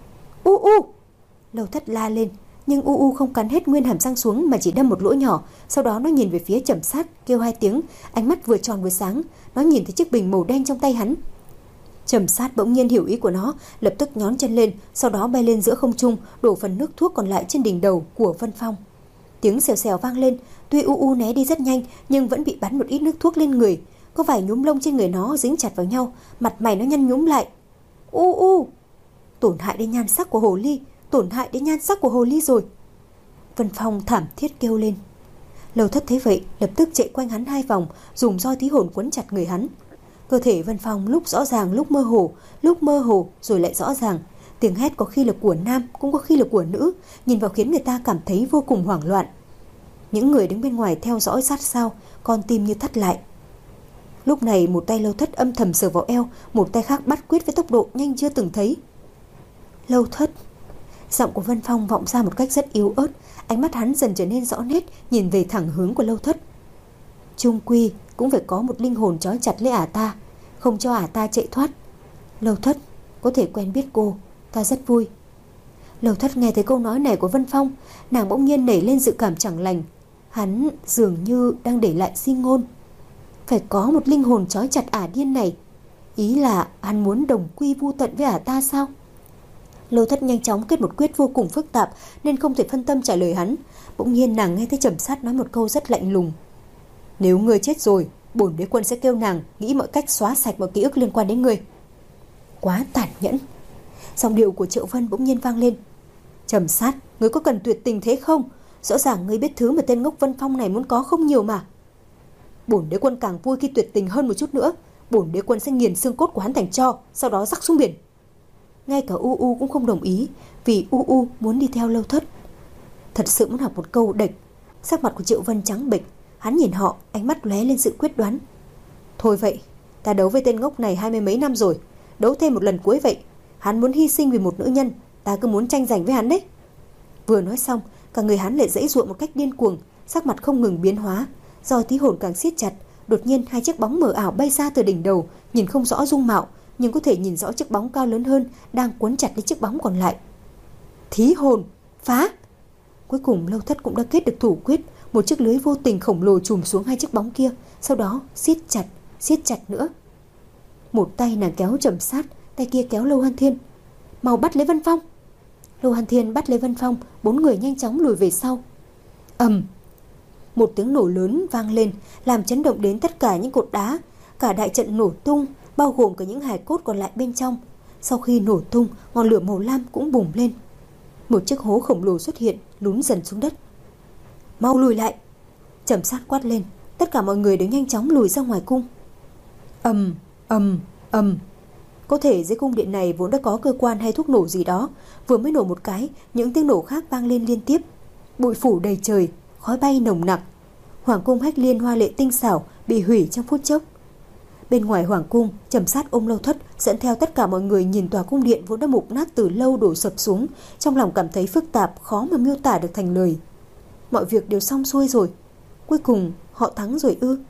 U u! Lâu Thất la lên, nhưng u u không cắn hết nguyên hàm răng xuống mà chỉ đâm một lỗ nhỏ. Sau đó nó nhìn về phía Trầm Sát, kêu hai tiếng, ánh mắt vừa tròn vừa sáng. Nó nhìn thấy chiếc bình màu đen trong tay hắn. Trầm Sát bỗng nhiên hiểu ý của nó, lập tức nhón chân lên, sau đó bay lên giữa không trung, đổ phần nước thuốc còn lại trên đỉnh đầu của Vân Phong. Tiếng xèo xèo vang lên, tuy u u né đi rất nhanh nhưng vẫn bị bắn một ít nước thuốc lên người. Có vài nhúm lông trên người nó dính chặt vào nhau, mặt mày nó nhăn nhúm lại. U u! Tổn hại đến nhan sắc của hồ ly, tổn hại đến nhan sắc của hồ ly rồi. Vân Phong thảm thiết kêu lên. Lâu Thất thấy vậy, lập tức chạy quanh hắn hai vòng, dùng roi tí hồn quấn chặt người hắn. Cơ thể Vân Phong lúc rõ ràng lúc mơ hồ, lúc mơ hồ rồi lại rõ ràng. Tiếng hét có khi là của nam, cũng có khi là của nữ, nhìn vào khiến người ta cảm thấy vô cùng hoảng loạn. Những người đứng bên ngoài theo dõi sát sao, con tim như thắt lại. Lúc này một tay Lâu Thất âm thầm sờ vào eo, một tay khác bắt quyết với tốc độ nhanh chưa từng thấy. Lâu Thất! Giọng của Vân Phong vọng ra một cách rất yếu ớt, ánh mắt hắn dần trở nên rõ nét, nhìn về thẳng hướng của Lâu Thất. Chung quy cũng phải có một linh hồn trói chặt lấy ả ta, không cho ả ta chạy thoát. Lâu Thất, có thể quen biết cô, ta rất vui. Lâu Thất nghe thấy câu nói này của Vân Phong, nàng bỗng nhiên nảy lên dự cảm chẳng lành. Hắn dường như đang để lại di ngôn. Phải có một linh hồn trói chặt ả điên này. Ý là hắn muốn đồng quy vu tận với ả ta sao? Lâu Thất nhanh chóng kết một quyết vô cùng phức tạp nên không thể phân tâm trả lời hắn. Bỗng nhiên nàng nghe thấy Trầm Sát nói một câu rất lạnh lùng. Nếu ngươi chết rồi, bổn đế quân sẽ kêu nàng nghĩ mọi cách xóa sạch mọi ký ức liên quan đến ngươi. Quá tàn nhẫn. Giọng điệu của Triệu Vân bỗng nhiên vang lên. Trầm Sát, ngươi có cần tuyệt tình thế không? Rõ ràng ngươi biết thứ mà tên ngốc Vân Phong này muốn có không nhiều mà. Bổn đế quân càng vui khi tuyệt tình hơn một chút nữa. Bổn đế quân sẽ nghiền xương cốt của hắn thành tro, sau đó rắc xuống biển. Ngay cả U U cũng không đồng ý, vì U U muốn đi theo Lâu Thất. Thật sự muốn học một câu địch. Sắc mặt của Triệu Vân trắng bệch, hắn nhìn họ, ánh mắt lóe lên sự quyết đoán. Thôi vậy, ta đấu với tên ngốc này hai mươi mấy năm rồi, đấu thêm một lần cuối vậy. Hắn muốn hy sinh vì một nữ nhân, ta cứ muốn tranh giành với hắn đấy. Vừa nói xong, cả người hắn lại giãy giụa một cách điên cuồng, sắc mặt không ngừng biến hóa, do tí hồn càng siết chặt. Đột nhiên hai chiếc bóng mờ ảo bay ra từ đỉnh đầu, nhìn không rõ dung mạo, nhưng có thể nhìn rõ chiếc bóng cao lớn hơn đang quấn chặt lấy chiếc bóng còn lại. Thí hồn, phá! Cuối cùng Lâu Thất cũng đã kết được thủ quyết, một chiếc lưới vô tình khổng lồ trùm xuống hai chiếc bóng kia, sau đó siết chặt, siết chặt nữa. Một tay nàng kéo Trầm Sát, tay kia kéo Lâu Hàn Thiên. Mau bắt lấy Vân Phong! Lâu Hàn Thiên bắt lấy Vân Phong, bốn người nhanh chóng lùi về sau. Ầm! Một tiếng nổ lớn vang lên, làm chấn động đến tất cả những cột đá. Cả đại trận nổ tung, bao gồm cả những hài cốt còn lại bên trong. Sau khi nổ tung, ngọn lửa màu lam cũng bùng lên. Một chiếc hố khổng lồ xuất hiện, lún dần xuống đất. Mau lùi lại! Trầm Sát quát lên. Tất cả mọi người đều nhanh chóng lùi ra ngoài cung. Ầm, ầm, ầm. Có thể dưới cung điện này vốn đã có cơ quan hay thuốc nổ gì đó. Vừa mới nổ một cái, những tiếng nổ khác vang lên liên tiếp. Bụi phủ đầy trời, khói bay nồng nặc. Hoàng cung Hách Liên hoa lệ tinh xảo bị hủy trong phút chốc. Bên ngoài hoàng cung, Trầm Sát ôm Lâu Thất, dẫn theo tất cả mọi người nhìn tòa cung điện vốn đã mục nát từ lâu đổ sập xuống, trong lòng cảm thấy phức tạp, khó mà miêu tả được thành lời. Mọi việc đều xong xuôi rồi. Cuối cùng họ thắng rồi ư?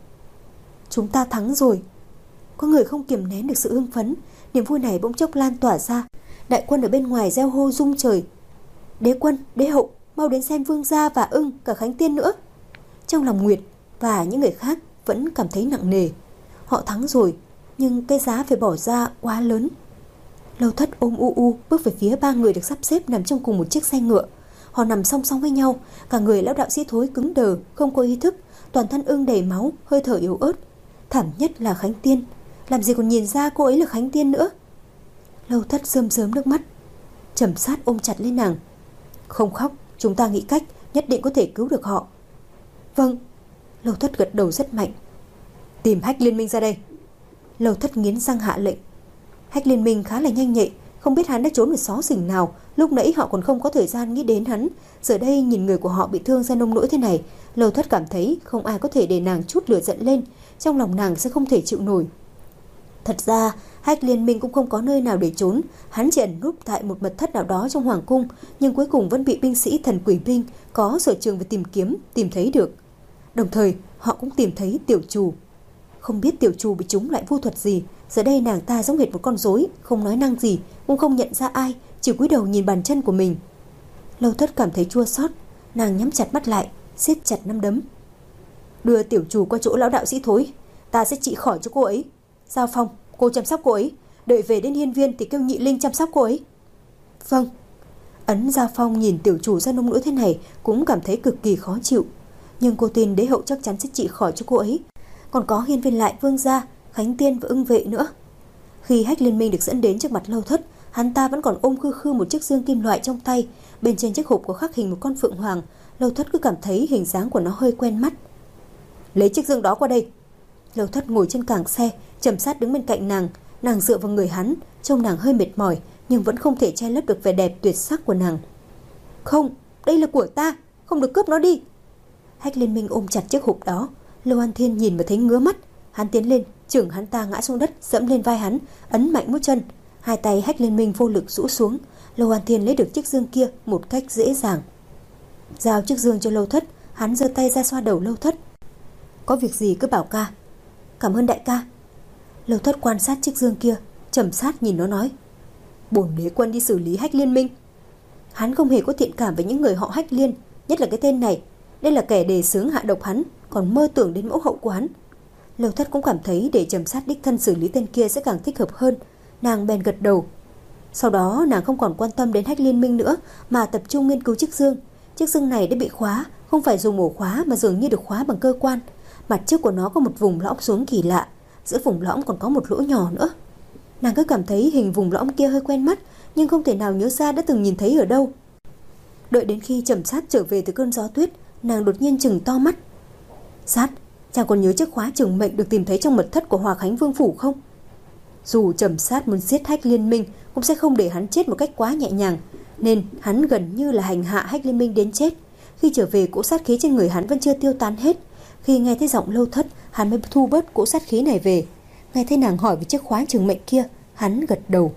Chúng ta thắng rồi. Có người không kiềm nén được sự hưng phấn, niềm vui này bỗng chốc lan tỏa ra. Đại quân ở bên ngoài reo hô rung trời. Đế quân, đế hậu, mau đến xem vương gia và ưng, cả Khánh Tiên nữa. Trong lòng Nguyệt và những người khác vẫn cảm thấy nặng nề. Họ thắng rồi, nhưng cái giá phải bỏ ra quá lớn. Lâu Thất ôm U U bước về phía ba người được sắp xếp nằm trong cùng một chiếc xe ngựa. Họ nằm song song với nhau, cả người lão đạo sĩ Thối cứng đờ, không có ý thức, toàn thân ưng đầy máu, hơi thở yếu ớt. Thảm nhất là Khánh Tiên, làm gì còn nhìn ra cô ấy là Khánh Tiên nữa. Lâu Thất rơm rớm nước mắt. Trầm Sát ôm chặt lấy nàng. Không khóc, chúng ta nghĩ cách, nhất định có thể cứu được họ. Vâng. Lâu Thất gật đầu rất mạnh. Tìm Hách Liên Minh ra đây. Lâu Thất nghiến răng hạ lệnh. Hách Liên Minh khá là nhanh nhạy, không biết hắn đã trốn ở xó xỉnh nào. Lúc nãy họ còn không có thời gian nghĩ đến hắn. Giờ đây nhìn người của họ bị thương ra nông nỗi thế này, Lâu Thất cảm thấy không ai có thể để nàng chút lửa giận lên. Trong lòng nàng sẽ không thể chịu nổi. Thật ra Hách Liên Minh cũng không có nơi nào để trốn. Hắn chỉ ẩn núp tại một mật thất nào đó trong hoàng cung, nhưng cuối cùng vẫn bị binh sĩ thần quỷ binh có sở trường về tìm kiếm tìm thấy được. Đồng thời họ cũng tìm thấy Tiểu Trù. Không biết Tiểu Trù bị trúng lại vu thuật gì, giờ đây nàng ta giống hệt một con rối, không nói năng gì, cũng không nhận ra ai, chỉ cúi đầu nhìn bàn chân của mình. Lâu Thất cảm thấy chua xót, nàng nhắm chặt mắt lại, siết chặt nắm đấm. Đưa Tiểu Trù qua chỗ lão đạo sĩ Thối, ta sẽ trị khỏi cho cô ấy. Giao Phong, cô chăm sóc cô ấy, đợi về đến hiên viên thì kêu Nhị Linh chăm sóc cô ấy. Vâng. Ấn Giao Phong nhìn Tiểu Trù ra nông nỗi thế này cũng cảm thấy cực kỳ khó chịu, nhưng cô tin đế hậu chắc chắn sẽ trị khỏi cho cô ấy. Còn có hiên viên lại vương gia, Khánh Tiên và ưng vệ nữa. Khi Hách Liên Minh được dẫn đến trước mặt Lâu Thất, hắn ta vẫn còn ôm khư khư một chiếc dương kim loại trong tay. Bên trên chiếc hộp có khắc hình một con phượng hoàng. Lâu Thất cứ cảm thấy hình dáng của nó hơi quen mắt. Lấy chiếc dương đó qua đây. Lâu Thất ngồi trên cảng xe, Trầm Sát đứng bên cạnh nàng. Nàng dựa vào người hắn, trông nàng hơi mệt mỏi, nhưng vẫn không thể che lấp được vẻ đẹp tuyệt sắc của nàng. Không, đây là của ta, không được cướp nó đi. Hách Liên Minh ôm chặt chiếc hộp đó. Lâu An Thiên nhìn mà thấy ngứa mắt. Hắn tiến lên, chưởng hắn ta ngã xuống đất, dẫm lên vai hắn, ấn mạnh mũi chân. Hai tay Hách Liên Minh vô lực rũ xuống. Lâu An Thiên lấy được chiếc dương kia một cách dễ dàng. Giao chiếc dương cho Lâu Thất, hắn giơ tay ra xoa đầu Lâu Thất. Có việc gì cứ bảo ca. Cảm ơn đại ca. Lâu Thất quan sát chiếc dương kia, Trầm Sát nhìn nó nói. Bổn đế quân đi xử lý Hách Liên Minh. Hắn không hề có thiện cảm với những người họ Hách Liên, nhất là cái tên này. Đây là kẻ đề xướng hạ độc hắn, còn mơ tưởng đến mẫu hậu của hắn. Lâu Thất cũng cảm thấy để Trầm Sát đích thân xử lý tên kia sẽ càng thích hợp hơn. Nàng bèn gật đầu. Sau đó nàng không còn quan tâm đến Hách Liên Minh nữa, mà tập trung nghiên cứu chiếc dương. Chiếc dương này đã bị khóa, không phải dùng ổ khóa mà dường như được khóa bằng cơ quan. Mặt trước của nó có một vùng lõm xuống kỳ lạ, giữa vùng lõm còn có một lỗ nhỏ nữa. Nàng cứ cảm thấy hình vùng lõm kia hơi quen mắt, nhưng không thể nào nhớ ra đã từng nhìn thấy ở đâu. Đợi đến khi Trầm Sát trở về từ cơn gió tuyết, nàng đột nhiên chừng to mắt. Sát, chàng còn nhớ chiếc khóa trường mệnh được tìm thấy trong mật thất của Hòa Khánh Vương phủ không? Dù Trầm Sát muốn giết Hách Liên Minh cũng sẽ không để hắn chết một cách quá nhẹ nhàng, nên hắn gần như là hành hạ Hách Liên Minh đến chết. Khi trở về, cỗ sát khí trên người hắn vẫn chưa tiêu tán hết. Khi nghe thấy giọng Lâu Thất, hắn mới thu bớt cỗ sát khí này về. Nghe thấy nàng hỏi về chiếc khóa trường mệnh kia, hắn gật đầu.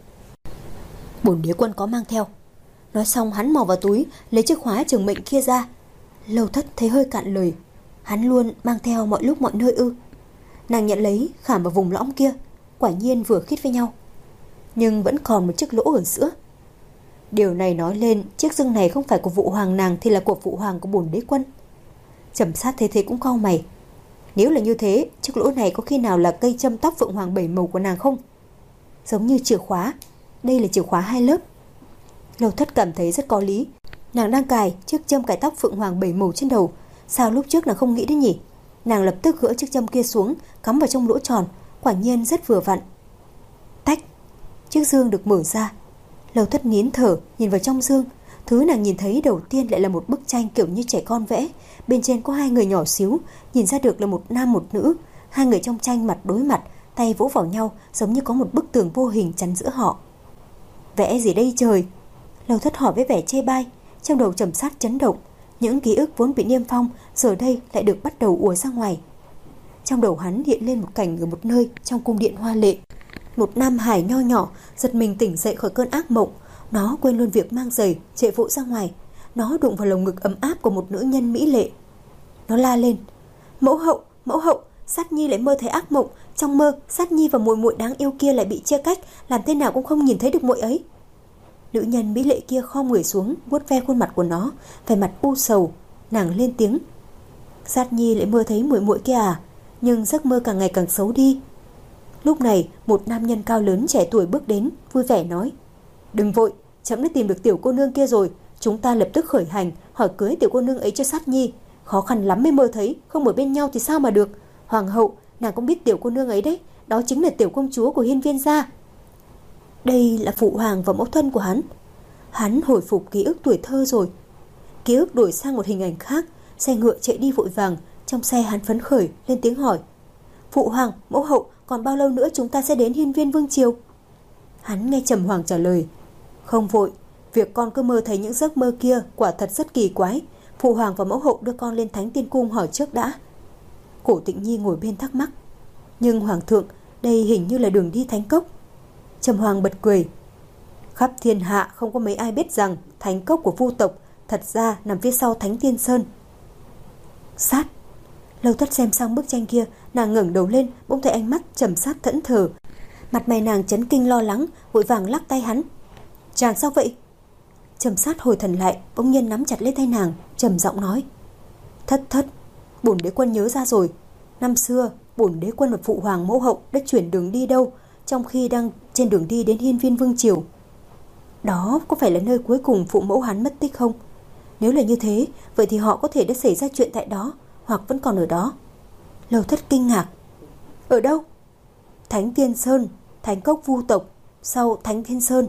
Bổn đế quân có mang theo. Nói xong hắn mò vào túi lấy chiếc khóa trường mệnh kia ra. Lâu Thất thấy hơi cạn lời. Hắn luôn mang theo mọi lúc mọi nơi ư? Nàng nhận lấy, khảm vào vùng lõm kia, quả nhiên vừa khít với nhau, nhưng vẫn còn một chiếc lỗ ở giữa. Điều này nói lên chiếc dương này không phải của Phụ Hoàng nàng thì là của Phụ Hoàng của bổn đế quân. Trầm Sát thấy thế cũng cau mày. Nếu là như thế, chiếc lỗ này có khi nào là cây châm tóc Phượng Hoàng bảy màu của nàng không? Giống như chìa khóa, đây là chìa khóa hai lớp. Lâu Thất cảm thấy rất có lý. Nàng đang cài chiếc châm cài tóc Phượng Hoàng bảy màu trên đầu, sao lúc trước nàng không nghĩ đến nhỉ? Nàng lập tức gỡ chiếc châm kia xuống, cắm vào trong lỗ tròn, quả nhiên rất vừa vặn. Tách, chiếc dương được mở ra. Lâu Thất nín thở nhìn vào trong dương. Thứ nàng nhìn thấy đầu tiên lại là một bức tranh kiểu như trẻ con vẽ. Bên trên có hai người nhỏ xíu, nhìn ra được là một nam một nữ. Hai người trong tranh mặt đối mặt, tay vỗ vào nhau, giống như có một bức tường vô hình chắn giữa họ. Vẽ gì đây trời? Lâu Thất hỏi với vẻ chê bai. Trong đầu Trầm Sát chấn động. Những ký ức vốn bị niêm phong giờ đây lại được bắt đầu ùa ra ngoài. Trong đầu hắn hiện lên một cảnh ở một nơi trong cung điện hoa lệ. Một nam hải nho nhỏ giật mình tỉnh dậy khỏi cơn ác mộng. Nó quên luôn việc mang giày, chạy vội ra ngoài. Nó đụng vào lồng ngực ấm áp của một nữ nhân mỹ lệ. Nó la lên: Mẫu hậu, mẫu hậu, Sát Nhi lại mơ thấy ác mộng. Trong mơ, Sát Nhi và muội muội đáng yêu kia lại bị chia cách, làm thế nào cũng không nhìn thấy được muội ấy. Nữ nhân mỹ lệ kia khom người xuống, vuốt ve khuôn mặt của nó, vẻ mặt u sầu. Nàng lên tiếng: Sát Nhi lại mơ thấy muội muội kia à? Nhưng giấc mơ càng ngày càng xấu đi. Lúc này, một nam nhân cao lớn trẻ tuổi bước đến, vui vẻ nói: Đừng vội, chấm đã tìm được tiểu cô nương kia rồi. Chúng ta lập tức khởi hành, hỏi cưới tiểu cô nương ấy cho Sát Nhi. Khó khăn lắm mới mơ thấy, không ở bên nhau thì sao mà được. Hoàng hậu, nàng cũng biết tiểu cô nương ấy đấy, đó chính là tiểu công chúa của Hiên Viên gia. Đây là phụ hoàng và mẫu thân của hắn. Hắn hồi phục ký ức tuổi thơ rồi. Ký ức đổi sang một hình ảnh khác. Xe ngựa chạy đi vội vàng. Trong xe hắn phấn khởi lên tiếng hỏi: Phụ hoàng, mẫu hậu, còn bao lâu nữa chúng ta sẽ đến Hiên Viên vương triều? Hắn nghe Trầm Hoàng trả lời: Không vội, việc con cứ mơ thấy những giấc mơ kia quả thật rất kỳ quái. Phụ hoàng và mẫu hậu đưa con lên Thánh Tiên Cung hỏi trước đã. Cổ Tịnh Nhi ngồi bên thắc mắc: Nhưng hoàng thượng, đây hình như là đường đi Thánh Cốc. Trầm Hoàng bật cười: Khắp thiên hạ không có mấy ai biết rằng Thánh Cốc của Vu tộc thật ra nằm phía sau Thánh Tiên Sơn. Sát. Lâu Thất xem xong bức tranh kia, nàng ngẩng đầu lên, bỗng thấy ánh mắt Trầm Sát thẫn thờ. Mặt mày nàng chấn kinh lo lắng, vội vàng lắc tay hắn: Chàng sao vậy? Trầm Sát hồi thần lại, bỗng nhiên nắm chặt lấy tay nàng, trầm giọng nói: Thất thất, bổn đế quân nhớ ra rồi. Năm xưa bổn đế quân và phụ hoàng mẫu hậu đã chuyển đường đi đâu trong khi đang trên đường đi đến Hiên Viên vương triều? Đó có phải là nơi cuối cùng phụ mẫu hắn mất tích không? Nếu là như thế, vậy thì họ có thể đã xảy ra chuyện tại đó, hoặc vẫn còn ở đó. Lâu Thất kinh ngạc: Ở đâu? Thánh Tiên Sơn, Thánh Cốc Vu tộc, sau Thánh Thiên Sơn.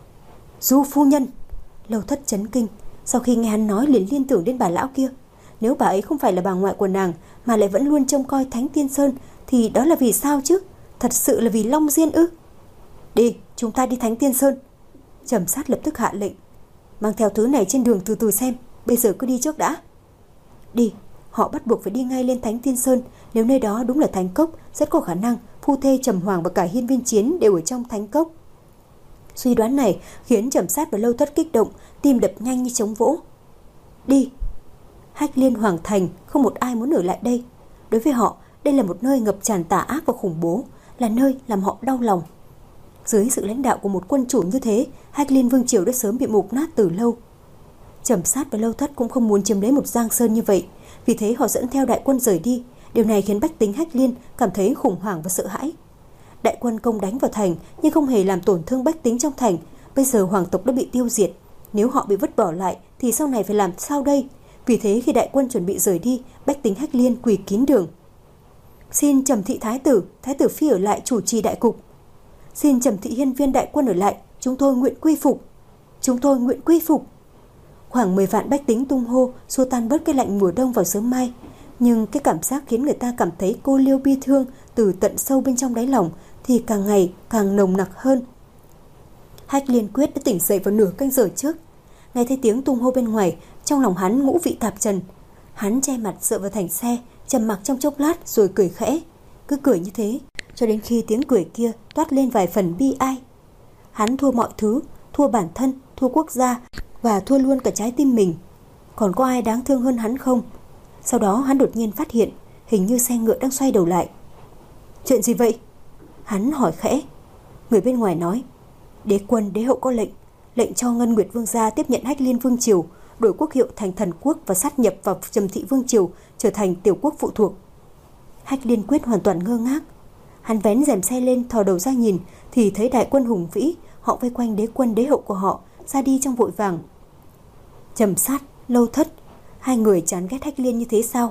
Du phu nhân. Lâu Thất chấn kinh. Sau khi nghe hắn nói liền liên tưởng đến bà lão kia. Nếu bà ấy không phải là bà ngoại của nàng mà lại vẫn luôn trông coi Thánh Tiên Sơn, thì đó là vì sao chứ? Thật sự là vì Long Diên ư? Đi, chúng ta đi Thánh Tiên Sơn. Trầm Sát lập tức hạ lệnh: Mang theo thứ này trên đường từ từ xem, bây giờ cứ đi trước đã. Đi, họ bắt buộc phải đi ngay lên Thánh Tiên Sơn. Nếu nơi đó đúng là Thánh Cốc, rất có khả năng phu thê Trầm Hoàng và cả Hiên Viên Chiến đều ở trong Thánh Cốc. Suy đoán này khiến Trầm Sát và Lâu Thất kích động, tim đập nhanh như trống vỗ. Đi. Hách Liên Hoàng thành không một ai muốn ở lại đây. Đối với họ, đây là một nơi ngập tràn tà ác và khủng bố, là nơi làm họ đau lòng. Dưới sự lãnh đạo của một quân chủ như thế, Hách Liên vương triều đã sớm bị mục nát từ lâu. Trầm Sát và Lâu Thất cũng không muốn chiếm lấy một Giang Sơn như vậy, vì thế họ dẫn theo đại quân rời đi. Điều này khiến bách tính Hách Liên cảm thấy khủng hoảng và sợ hãi. Đại quân công đánh vào thành nhưng không hề làm tổn thương bách tính trong thành. Bây giờ hoàng tộc đã bị tiêu diệt, nếu họ bị vứt bỏ lại thì sau này phải làm sao đây? Vì thế khi đại quân chuẩn bị rời đi, bách tính Hách Liên quỳ kín đường. Xin Trầm thị thái tử, thái tử phi ở lại chủ trì đại cục. Xin Trầm thị hiên viên đại quân ở lại, chúng tôi nguyện quy phục. Chúng tôi nguyện quy phục. Khoảng mười vạn bách tính tung hô, xua tan bớt cái lạnh mùa đông vào sớm mai. Nhưng cái cảm giác khiến người ta cảm thấy cô liêu bi thương từ tận sâu bên trong đáy lòng thì càng ngày càng nồng nặc hơn. Hách Liên Quyết đã tỉnh dậy vào nửa canh giờ trước. Nghe thấy tiếng tung hô bên ngoài, trong lòng hắn ngũ vị tạp trần. Hắn che mặt dựa vào thành xe, trầm mặc trong chốc lát rồi cười khẽ. Cứ cười như thế cho đến khi tiếng cười kia toát lên vài phần bi ai. Hắn thua mọi thứ, thua bản thân, thua quốc gia và thua luôn cả trái tim mình. Còn có ai đáng thương hơn hắn không? Sau đó hắn đột nhiên phát hiện hình như xe ngựa đang xoay đầu lại. Chuyện gì vậy? Hắn hỏi khẽ. Người bên ngoài nói, đế quân đế hậu có lệnh, lệnh cho Ngân Nguyệt Vương gia tiếp nhận Hách Liên Vương triều, đổi quốc hiệu thành Thần Quốc và sát nhập vào Trầm thị Vương triều, trở thành tiểu quốc phụ thuộc. Hách Liên Quyết hoàn toàn ngơ ngác. Hắn vén rèm xe lên, thò đầu ra nhìn thì thấy đại quân hùng vĩ, họ vây quanh đế quân đế hậu của họ, ra đi trong vội vàng. Trầm Sát, Lâu Thất, hai người chán ghét Hách Liên như thế sao?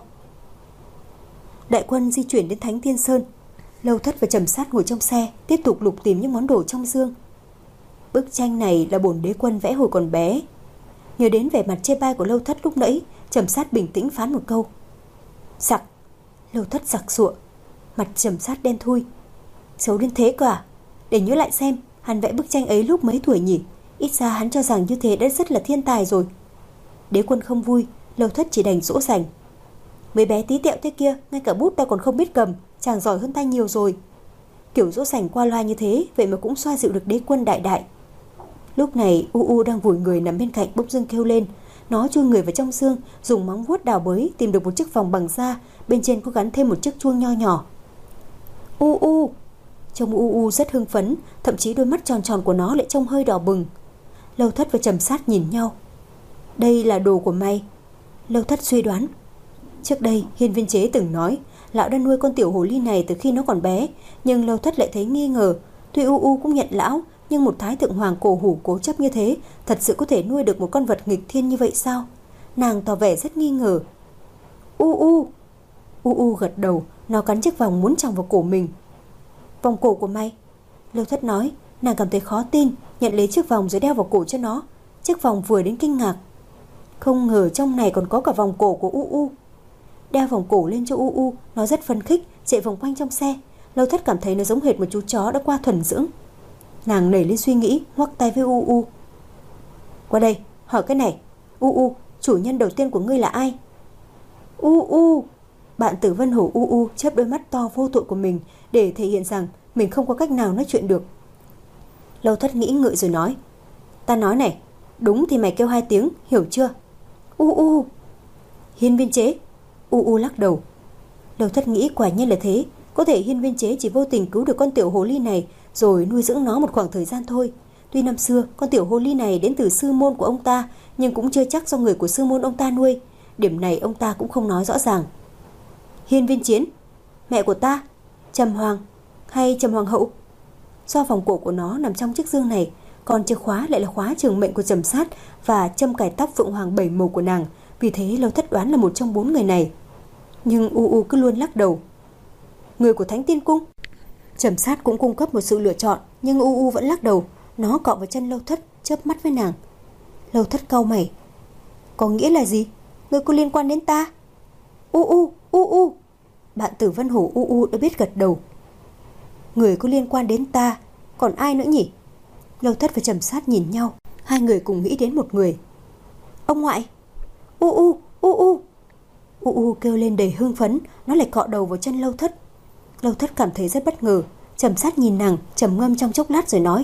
Đại quân di chuyển đến Thánh Tiên Sơn. Lâu Thất và Trầm Sát ngồi trong xe, tiếp tục lục tìm những món đồ trong dương. Bức tranh này là bổn đế quân vẽ hồi còn bé. Nhớ đến vẻ mặt chê bai của Lâu Thất lúc nãy, Trầm Sát bình tĩnh phán một câu. Sặc. Lâu Thất sặc sụa, mặt Trầm Sát đen thui. Xấu đến thế cả. Để nhớ lại xem, hắn vẽ bức tranh ấy lúc mấy tuổi nhỉ? Ít ra hắn cho rằng như thế đã rất là thiên tài rồi. Đế quân không vui, Lâu Thất chỉ đành dỗ dành. Mấy bé tí tẹo thế kia, ngay cả bút ta còn không biết cầm, chàng giỏi hơn ta nhiều rồi. Kiểu dỗ dành qua loa như thế, vậy mà cũng xoa dịu được đế quân đại đại. Lúc này U U đang vùi người nằm bên cạnh bỗng dưng kêu lên. Nó chui người vào trong xương, dùng móng vuốt đào bới tìm được một chiếc vòng bằng da, bên trên có gắn thêm một chiếc chuông nho nhỏ. U U. Trông U U rất hưng phấn, thậm chí đôi mắt tròn tròn của nó lại trông hơi đỏ bừng. Lâu Thất và Trầm Sát nhìn nhau. Đây là đồ của mày. Lâu Thất suy đoán. Trước đây Hiên Viên Chế từng nói lão đã nuôi con tiểu hồ ly này từ khi nó còn bé, nhưng Lâu Thất lại thấy nghi ngờ. Tuy U U cũng nhận lão, nhưng một thái thượng hoàng cổ hủ cố chấp như thế thật sự có thể nuôi được một con vật nghịch thiên như vậy sao? Nàng tỏ vẻ rất nghi ngờ. U U. U U gật đầu, nó cắn chiếc vòng muốn chòng vào cổ mình. Vòng cổ của mày? Lâu Thất nói. Nàng cảm thấy khó tin, nhận lấy chiếc vòng rồi đeo vào cổ cho nó. Chiếc vòng vừa đến kinh ngạc. Không ngờ trong này còn có cả vòng cổ của U U. Đeo vòng cổ lên cho U U, nó rất phấn khích, chạy vòng quanh trong xe. Lâu Thất cảm thấy nó giống hệt một chú chó đã qua thuần dưỡng. Nàng nảy lên suy nghĩ, ngoắc tay với U U. Qua đây, hỏi cái này. U U, chủ nhân đầu tiên của ngươi là ai? U U. Bạn Tử Vân Hổ U U chớp đôi mắt to vô tội của mình để thể hiện rằng mình không có cách nào nói chuyện được. Lâu Thất nghĩ ngợi rồi nói. Ta nói này, đúng thì mày kêu hai tiếng, hiểu chưa? U U. Hiên Viên Chế. U U lắc đầu. Lâu Thất nghĩ quả nhiên là thế. Có thể Hiên Viên Chế chỉ vô tình cứu được con tiểu hồ ly này rồi nuôi dưỡng nó một khoảng thời gian thôi. Tuy năm xưa con tiểu hồ ly này đến từ sư môn của ông ta, nhưng cũng chưa chắc do người của sư môn ông ta nuôi. Điểm này ông ta cũng không nói rõ ràng. Hiên Viên Chiến, mẹ của ta, Trầm Hoàng hay Trầm Hoàng hậu? Do vòng cổ của nó nằm trong chiếc dương này, còn chìa khóa lại là khóa trường mệnh của Trầm Sát và châm cài tóc phượng hoàng bảy màu của nàng. Vì thế Lâu Thất đoán là một trong bốn người này. Nhưng U U cứ luôn lắc đầu. Người của Thánh Tiên Cung. Trầm Sát cũng cung cấp một sự lựa chọn, nhưng U U vẫn lắc đầu. Nó cọ vào chân Lâu Thất, chớp mắt với nàng. Lâu Thất cau mày. Có nghĩa là gì? Người có liên quan đến ta? U U, U U. Bạn Tử Vân Hổ U U đã biết gật đầu. Người có liên quan đến ta, còn ai nữa nhỉ? Lâu Thất và Trầm Sát nhìn nhau. Hai người cùng nghĩ đến một người. Ông ngoại. U U, U U. U U kêu lên đầy hưng phấn. Nó lại cọ đầu vào chân Lâu Thất. Lâu Thất cảm thấy rất bất ngờ. Trầm Sát nhìn nàng, trầm ngâm trong chốc lát rồi nói.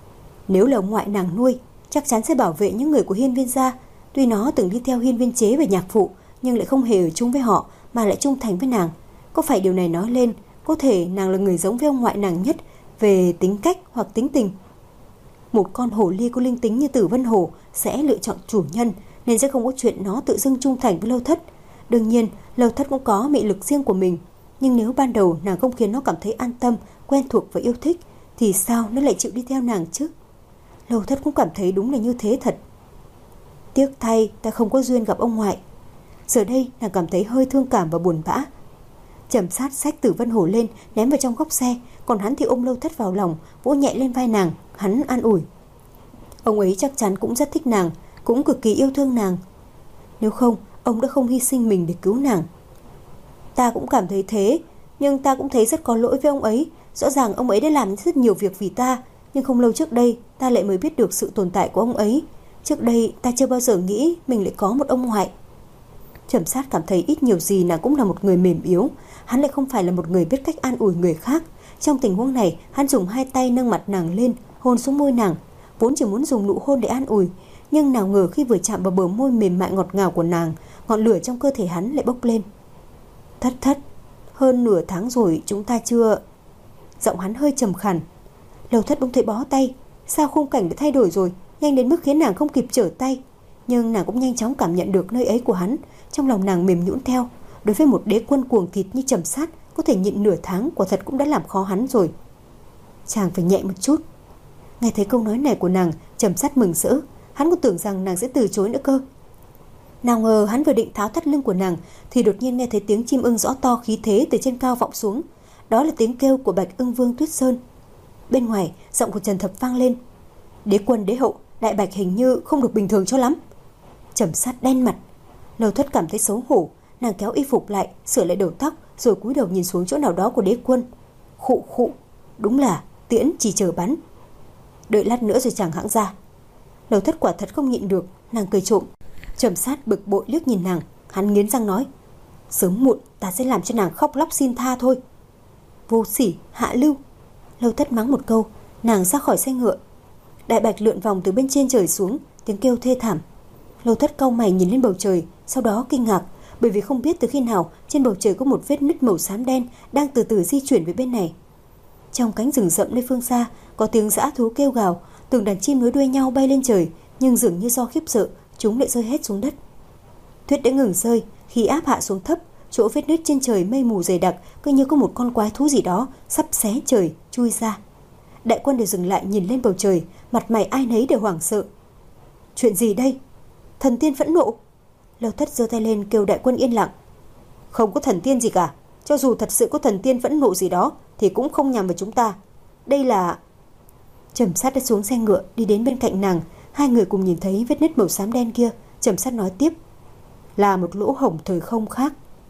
Nếu là ông ngoại nàng nuôi, chắc chắn sẽ bảo vệ những người của Hiên Viên gia. Tuy nó từng đi theo Hiên Viên Chế và nhạc phụ, nhưng lại không hề ở chung với họ, mà lại trung thành với nàng. Có phải điều này nói lên có thể nàng là người giống với ông ngoại nàng nhất về tính cách hoặc tính tình? Một con hổ ly có linh tính như Tử Vân Hổ sẽ lựa chọn chủ nhân, nên sẽ không có chuyện nó tự dưng trung thành với Lâu Thất. Đương nhiên Lâu Thất cũng có mị lực riêng của mình, nhưng nếu ban đầu nàng không khiến nó cảm thấy an tâm, quen thuộc và yêu thích, thì sao nó lại chịu đi theo nàng chứ? Lâu Thất cũng cảm thấy đúng là như thế thật. Tiếc thay ta không có duyên gặp ông ngoại. Giờ đây nàng cảm thấy hơi thương cảm và buồn bã. Trầm Sát xách Tử Vân Hổ lên ném vào trong góc xe, còn hắn thì ôm Lâu Thất vào lòng, vỗ nhẹ lên vai nàng. Hắn an ủi: ông ấy chắc chắn cũng rất thích nàng, cũng cực kỳ yêu thương nàng. Nếu không, ông đã không hy sinh mình để cứu nàng. Ta cũng cảm thấy thế, nhưng ta cũng thấy rất có lỗi với ông ấy. Rõ ràng ông ấy đã làm rất nhiều việc vì ta, nhưng không lâu trước đây ta lại mới biết được sự tồn tại của ông ấy. Trước đây ta chưa bao giờ nghĩ mình lại có một ông ngoại. Trầm Sát cảm thấy ít nhiều gì nàng cũng là một người mềm yếu. Hắn lại không phải là một người biết cách an ủi người khác. Trong tình huống này, hắn dùng hai tay nâng mặt nàng lên, hôn xuống môi nàng. Vốn chỉ muốn dùng nụ hôn để an ủi, nhưng nào ngờ khi vừa chạm vào bờ môi mềm mại ngọt ngào của nàng, ngọn lửa trong cơ thể hắn lại bốc lên. Thất thất, hơn nửa tháng rồi chúng ta chưa... Giọng hắn hơi trầm khàn. Lâu Thất bỗng thấy bó tay. Sao khung cảnh đã thay đổi rồi, nhanh đến mức khiến nàng không kịp trở tay. Nhưng nàng cũng nhanh chóng cảm nhận được nơi ấy của hắn. Trong lòng nàng mềm nhũn theo. Đối với một đế quân cuồng thịt như Trầm Sát, có thể nhịn nửa tháng quả thật cũng đã làm khó hắn rồi. Chàng phải nhẹ một chút. Nghe thấy câu nói này của nàng, Trầm Sát mừng rỡ. Hắn cũng tưởng rằng nàng sẽ từ chối nữa cơ. Nào ngờ hắn vừa định tháo thắt lưng của nàng thì đột nhiên nghe thấy tiếng chim ưng rõ to khí thế từ trên cao vọng xuống. Đó là tiếng kêu của Bạch Ưng Vương Tuyết Sơn. Bên ngoài, giọng của Trần Thập vang lên: đế quân đế hậu, Đại Bạch hình như không được bình thường cho lắm. Trầm Sát đen mặt. Lâu Thất cảm thấy xấu hổ. Nàng kéo y phục lại, sửa lại đầu tóc, rồi cúi đầu nhìn xuống chỗ nào đó của đế quân. Khụ khụ, đúng là tiễn chỉ chờ bắn. Đợi lát nữa rồi chẳng hãng ra. Lâu Thất quả thật không nhịn được, nàng cười trộm. Trầm Sát bực bội liếc nhìn nàng. Hắn nghiến răng nói: sớm muộn ta sẽ làm cho nàng khóc lóc xin tha thôi. Vô sỉ, hạ lưu. Lâu Thất mắng một câu, nàng ra khỏi xe ngựa. Đại Bạch lượn vòng từ bên trên trời xuống, tiếng kêu thê thảm. Lâu Thất cau mày nhìn lên bầu trời, sau đó kinh ngạc, bởi vì không biết từ khi nào trên bầu trời có một vết nứt màu xám đen đang từ từ di chuyển về bên này. Trong cánh rừng rậm nơi phương xa có tiếng dã thú kêu gào, từng đàn chim nối đuôi nhau bay lên trời, nhưng dường như do khiếp sợ, chúng lại rơi hết xuống đất. Tuyết đã ngừng rơi, khí áp hạ xuống thấp, chỗ vết nứt trên trời mây mù dày đặc, cứ như có một con quái thú gì đó sắp xé trời chui ra. Đại quân đều dừng lại nhìn lên bầu trời, mặt mày ai nấy đều hoảng sợ. Chuyện gì đây? Thần tiên phẫn nộ. Lâu Thất giơ tay lên kêu đại quân yên lặng. Không có thần tiên gì cả, cho dù thật sự có thần tiên phẫn nộ gì đó thì cũng không nhằm vào chúng ta. Đây là... Trầm Sát đã xuống xe ngựa, đi đến bên cạnh nàng. Hai người cùng nhìn thấy vết nứt màu xám đen kia. Trầm Sát nói tiếp: là một lỗ hổng thời không khác.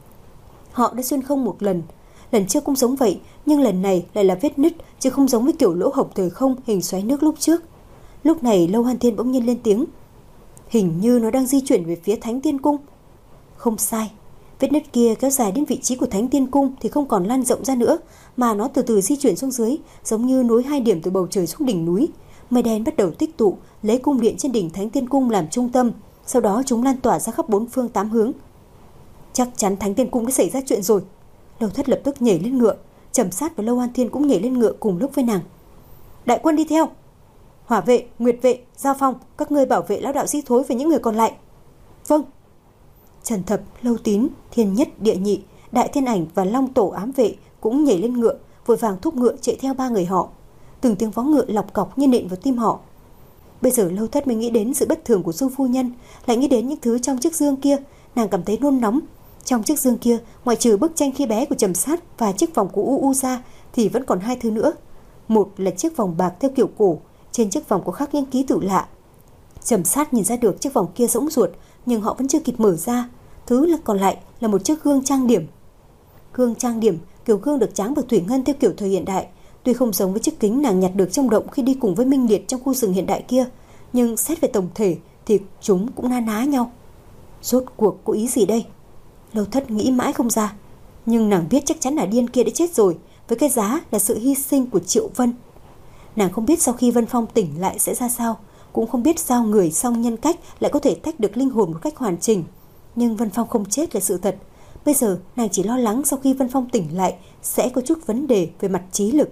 Họ đã xuyên không một lần. Lần trước cũng giống vậy, nhưng lần này lại là vết nứt, chứ không giống với kiểu lỗ hổng thời không hình xoáy nước lúc trước. Lúc này Lâu Hoan Thiên bỗng nhiên lên tiếng: hình như nó đang di chuyển về phía Thánh Tiên Cung. Không sai, vết nứt kia kéo dài đến vị trí của Thánh Tiên Cung thì không còn lan rộng ra nữa, mà nó từ từ di chuyển xuống dưới, giống như nối hai điểm từ bầu trời xuống đỉnh núi. Mây đen bắt đầu tích tụ, lấy cung điện trên đỉnh Thánh Tiên Cung làm trung tâm, sau đó chúng lan tỏa ra khắp bốn phương tám hướng. Chắc chắn Thánh Tiên Cung đã xảy ra chuyện rồi. Lâu Thất lập tức nhảy lên ngựa, Trầm Sát và Lâu An Thiên cũng nhảy lên ngựa cùng lúc với nàng. Đại quân đi theo. Hỏa vệ, Nguyệt vệ, Giao Phong, các ngươi bảo vệ lão đạo sĩ Thối và những người còn lại. Vâng. Trần Thập, Lâu Tín, Thiên Nhất, Địa Nhị, Đại Thiên Ảnh và Long Tổ ám vệ cũng nhảy lên ngựa, vội vàng thúc ngựa chạy theo ba người họ. Từng tiếng vó ngựa lọc cọc như nện vào tim họ. Bây giờ Lâu Thất mới nghĩ đến sự bất thường của Du phu nhân, lại nghĩ đến những thứ trong chiếc dương kia, nàng cảm thấy nôn nóng. Trong chiếc dương kia, ngoại trừ bức tranh khi bé của Trầm Sát và chiếc vòng của U U ra thì vẫn còn hai thứ nữa. Một là chiếc vòng bạc theo kiểu cổ, trên chiếc vòng có khắc những ký tự lạ. Trầm Sát nhìn ra được chiếc vòng kia rỗng ruột, nhưng họ vẫn chưa kịp mở ra. Thứ là còn lại là một chiếc gương trang điểm. Gương trang điểm, kiểu gương được tráng bằng thủy ngân theo kiểu thời hiện đại. Tuy không giống với chiếc kính nàng nhặt được trong động khi đi cùng với Minh Liệt trong khu rừng hiện đại kia, nhưng xét về tổng thể thì chúng cũng na ná nhau. Rốt cuộc có ý gì đây? Lâu Thất nghĩ mãi không ra, nhưng nàng biết chắc chắn là điên kia đã chết rồi, với cái giá là sự hy sinh của Triệu Vân. Nàng không biết sau khi Vân Phong tỉnh lại sẽ ra sao, cũng không biết sao người song nhân cách lại có thể tách được linh hồn một cách hoàn chỉnh. Nhưng Vân Phong không chết là sự thật. Bây giờ nàng chỉ lo lắng sau khi Vân Phong tỉnh lại sẽ có chút vấn đề về mặt trí lực.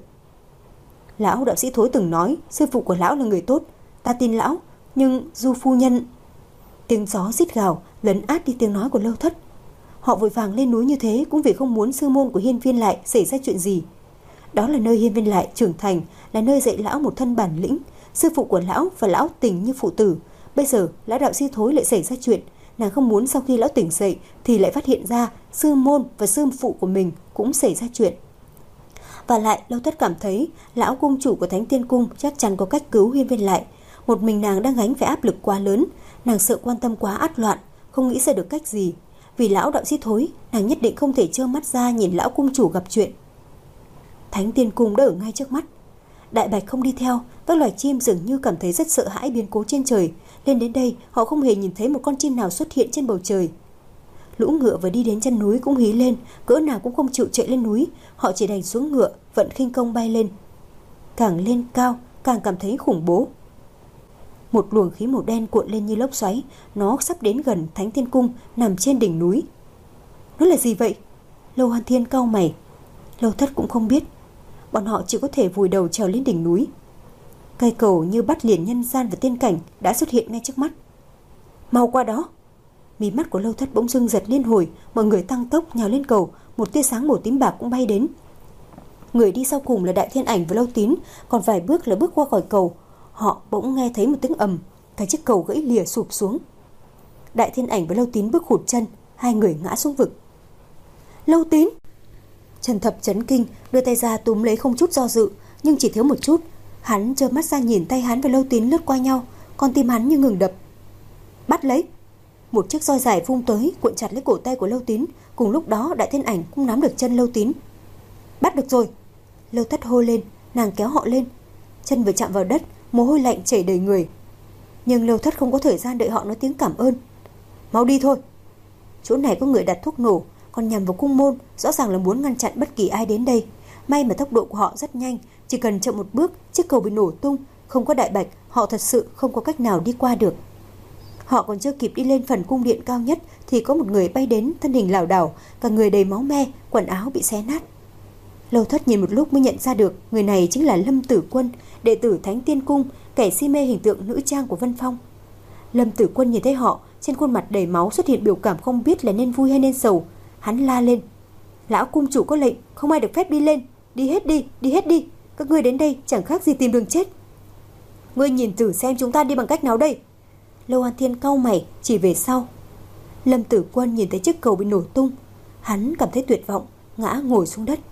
Lão đạo sĩ Thối từng nói sư phụ của lão là người tốt, ta tin lão, nhưng Du phu nhân... Tiếng gió rít gào lấn át đi tiếng nói của Lâu Thất. Họ vội vàng lên núi như thế cũng vì không muốn sư môn của Hiên Viên Lại xảy ra chuyện gì. Đó là nơi Hiên Viên Lại trưởng thành, là nơi dạy lão một thân bản lĩnh. Sư phụ của lão và lão tình như phụ tử. Bây giờ lão đạo sĩ Thối lại xảy ra chuyện, Nàng không muốn sau khi lão tỉnh dậy thì lại phát hiện ra sư môn và sư phụ của mình cũng xảy ra chuyện. Và lại Lâu Thất cảm thấy lão cung chủ của Thánh Tiên Cung chắc chắn có cách cứu Hiên Viên lại. Một mình nàng đang gánh phải áp lực quá lớn, nàng sợ quan tâm quá át loạn, không nghĩ ra được cách gì. Vì lão đạo sĩ thối, nàng nhất định không thể trơ mắt ra nhìn lão cung chủ gặp chuyện. Thánh Tiên Cung đã ở ngay trước mắt. Đại bạch không đi theo, các loài chim dường như cảm thấy rất sợ hãi biến cố trên trời. Lên đến đây, họ không hề nhìn thấy một con chim nào xuất hiện trên bầu trời. Lũ ngựa vừa đi đến chân núi cũng hí lên, cỡ nào cũng không chịu chạy lên núi, họ chỉ đành xuống ngựa, vận khinh công bay lên. Càng lên cao, càng cảm thấy khủng bố. Một luồng khí màu đen cuộn lên như lốc xoáy, nó sắp đến gần Thánh Tiên Cung nằm trên đỉnh núi. Nó là gì vậy? Lâu Hoan Thiên cau mày. Lâu Thất cũng không biết. Bọn họ chỉ có thể vùi đầu trèo lên đỉnh núi. Cây cầu như bắt liền nhân gian và tiên cảnh đã xuất hiện ngay trước mắt. Mau qua đó! Mí mắt của Lâu Thất bỗng dưng giật liên hồi, mọi người tăng tốc nhào lên cầu, một tia sáng màu tím bạc cũng bay đến. Người đi sau cùng là Đại Thiên Ảnh và Lâu Tín, còn vài bước là bước qua khỏi cầu. Họ bỗng nghe thấy một tiếng ầm, cái chiếc cầu gãy lìa sụp xuống. Đại Thiên Ảnh và Lâu Tín bước hụt chân, hai người ngã xuống vực. Lâu Tín! Trần Thập chấn kinh, đưa tay ra túm lấy không chút do dự, nhưng chỉ thiếu một chút. Hắn trơ mắt ra nhìn tay hắn và Lâu Tín lướt qua nhau, con tim hắn như ngừng đập. Bắt lấy! Một chiếc roi dài vung tới, cuộn chặt lấy cổ tay của Lâu Tín. Cùng lúc đó Đại Thiên Ảnh cũng nắm được chân Lâu Tín. Bắt được rồi! Lâu Thất hô lên, nàng kéo họ lên. Chân vừa chạm vào đất, mồ hôi lạnh chảy đầy người. Nhưng Lâu Thất không có thời gian đợi họ nói tiếng cảm ơn. Mau đi thôi! Chỗ này có người đặt thuốc nổ, còn nhằm vào cung môn, rõ ràng là muốn ngăn chặn bất kỳ ai đến đây. May mà tốc độ của họ rất nhanh, chỉ cần chậm một bước, chiếc cầu bị nổ tung. Không có đại bạch, họ thật sự không có cách nào đi qua được. Họ còn chưa kịp đi lên phần cung điện cao nhất thì có một người bay đến, thân hình lảo đảo, cả người đầy máu me, quần áo bị xé nát. Lâu Thất nhìn một lúc mới nhận ra được người này chính là Lâm Tử Quân, đệ tử Thánh Tiên Cung, kẻ si mê hình tượng nữ trang của Vân Phong. Lâm Tử Quân nhìn thấy họ, trên khuôn mặt đầy máu xuất hiện biểu cảm không biết là nên vui hay nên sầu. Hắn la lên: Lão cung chủ có lệnh, không ai được phép đi lên. Đi hết đi, đi hết đi. Các ngươi đến đây chẳng khác gì tìm đường chết. Ngươi nhìn thử xem chúng ta đi bằng cách nào đây? Lâu An Thiên cau mày chỉ về sau. Lâm Tử Quân nhìn thấy chiếc cầu bị nổ tung, hắn cảm thấy tuyệt vọng, ngã ngồi xuống đất.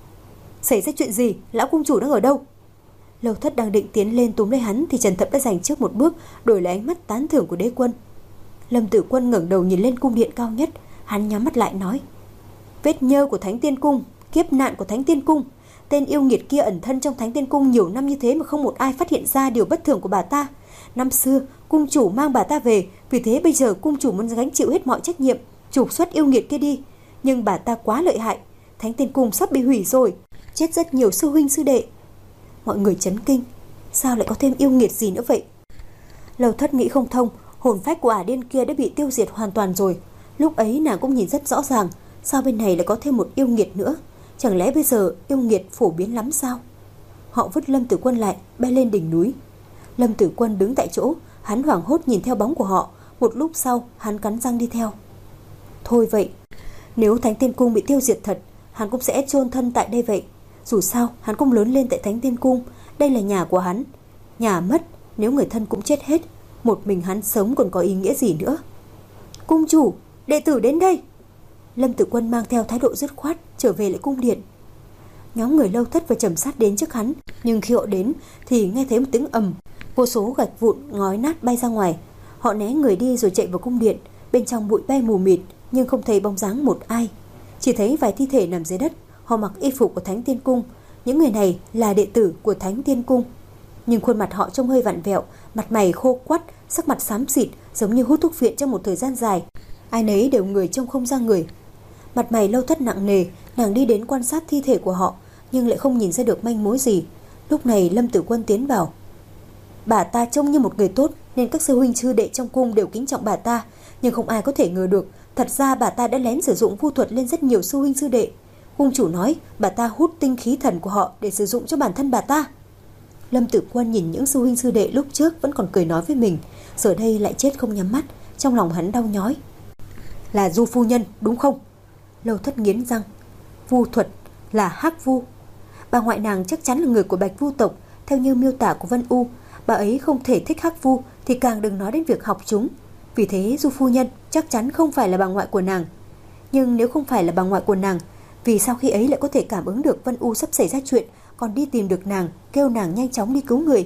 Xảy ra chuyện gì? Lão cung chủ đang ở đâu? Lâu Thất đang định tiến lên túm lấy hắn thì Trần Thập đã giành trước một bước, đổi lại ánh mắt tán thưởng của đế quân. Lâm Tử Quân ngẩng đầu nhìn lên cung điện cao nhất, hắn nhắm mắt lại nói: Vết nhơ của Thánh Tiên Cung, kiếp nạn của Thánh Tiên Cung. Tên yêu nghiệt kia ẩn thân trong Thánh Tiên Cung nhiều năm như thế mà không một ai phát hiện ra điều bất thường của bà ta. Năm xưa cung chủ mang bà ta về, vì thế bây giờ cung chủ muốn gánh chịu hết mọi trách nhiệm, trục xuất yêu nghiệt kia đi. Nhưng bà ta quá lợi hại, Thánh Tiên Cung sắp bị hủy rồi, chết rất nhiều sư huynh sư đệ. Mọi người chấn kinh, sao lại có thêm yêu nghiệt gì nữa vậy? Lâu Thất nghĩ không thông, hồn phách của ả điên kia đã bị tiêu diệt hoàn toàn rồi. Lúc ấy nàng cũng nhìn rất rõ ràng, sao bên này lại có thêm một yêu nghiệt nữa? Chẳng lẽ bây giờ yêu nghiệt phổ biến lắm sao? Họ vứt Lâm Tử Quân lại, bay lên đỉnh núi. Lâm Tử Quân đứng tại chỗ, hắn hoảng hốt nhìn theo bóng của họ. Một lúc sau hắn cắn răng đi theo. Thôi vậy, nếu Thánh Tiên Cung bị tiêu diệt thật, hắn cũng sẽ chôn thân tại đây vậy. Dù sao hắn cũng lớn lên tại Thánh Tiên Cung, đây là nhà của hắn. Nhà mất, nếu người thân cũng chết hết, một mình hắn sống còn có ý nghĩa gì nữa? Cung chủ, đệ tử đến đây! Lâm Tử Quân mang theo thái độ dứt khoát trở về lại cung điện. Nhóm người Lâu Thất và Trầm Sát đến trước hắn, nhưng khi họ đến thì nghe thấy một tiếng ầm, vô số gạch vụn ngói nát bay ra ngoài. Họ né người đi rồi chạy vào cung điện. Bên trong bụi bay mù mịt, nhưng không thấy bóng dáng một ai, chỉ thấy vài thi thể nằm dưới đất. Họ mặc y phục của Thánh Tiên Cung. Những người này là đệ tử của Thánh Tiên Cung, nhưng khuôn mặt họ trông hơi vặn vẹo, mặt mày khô quắt, sắc mặt xám xịt, giống như hút thuốc viện trong một thời gian dài. Ai nấy đều người trông không ra người. Mặt mày Lâu Thất nặng nề, nàng đi đến quan sát thi thể của họ, nhưng lại không nhìn ra được manh mối gì. Lúc này Lâm Tử Quân tiến vào. Bà ta trông như một người tốt, nên các sư huynh sư đệ trong cung đều kính trọng bà ta. Nhưng không ai có thể ngờ được, thật ra bà ta đã lén sử dụng vu thuật lên rất nhiều sư huynh sư đệ. Cung chủ nói bà ta hút tinh khí thần của họ để sử dụng cho bản thân bà ta. Lâm Tử Quân nhìn những sư huynh sư đệ lúc trước vẫn còn cười nói với mình, giờ đây lại chết không nhắm mắt. Trong lòng hắn đau nhói. Là Du phu nhân đúng không? Lâu Thất nghiến răng. Vu thuật là hắc vu. Bà ngoại nàng chắc chắn là người của Bạch Vu tộc. Theo như miêu tả của Vân U, bà ấy không thể thích hắc vu thì càng đừng nói đến việc học chúng. Vì thế Du phu nhân chắc chắn không phải là bà ngoại của nàng. Nhưng nếu không phải là bà ngoại của nàng, vì sao khi ấy lại có thể cảm ứng được Vân U sắp xảy ra chuyện, còn đi tìm được nàng, kêu nàng nhanh chóng đi cứu người?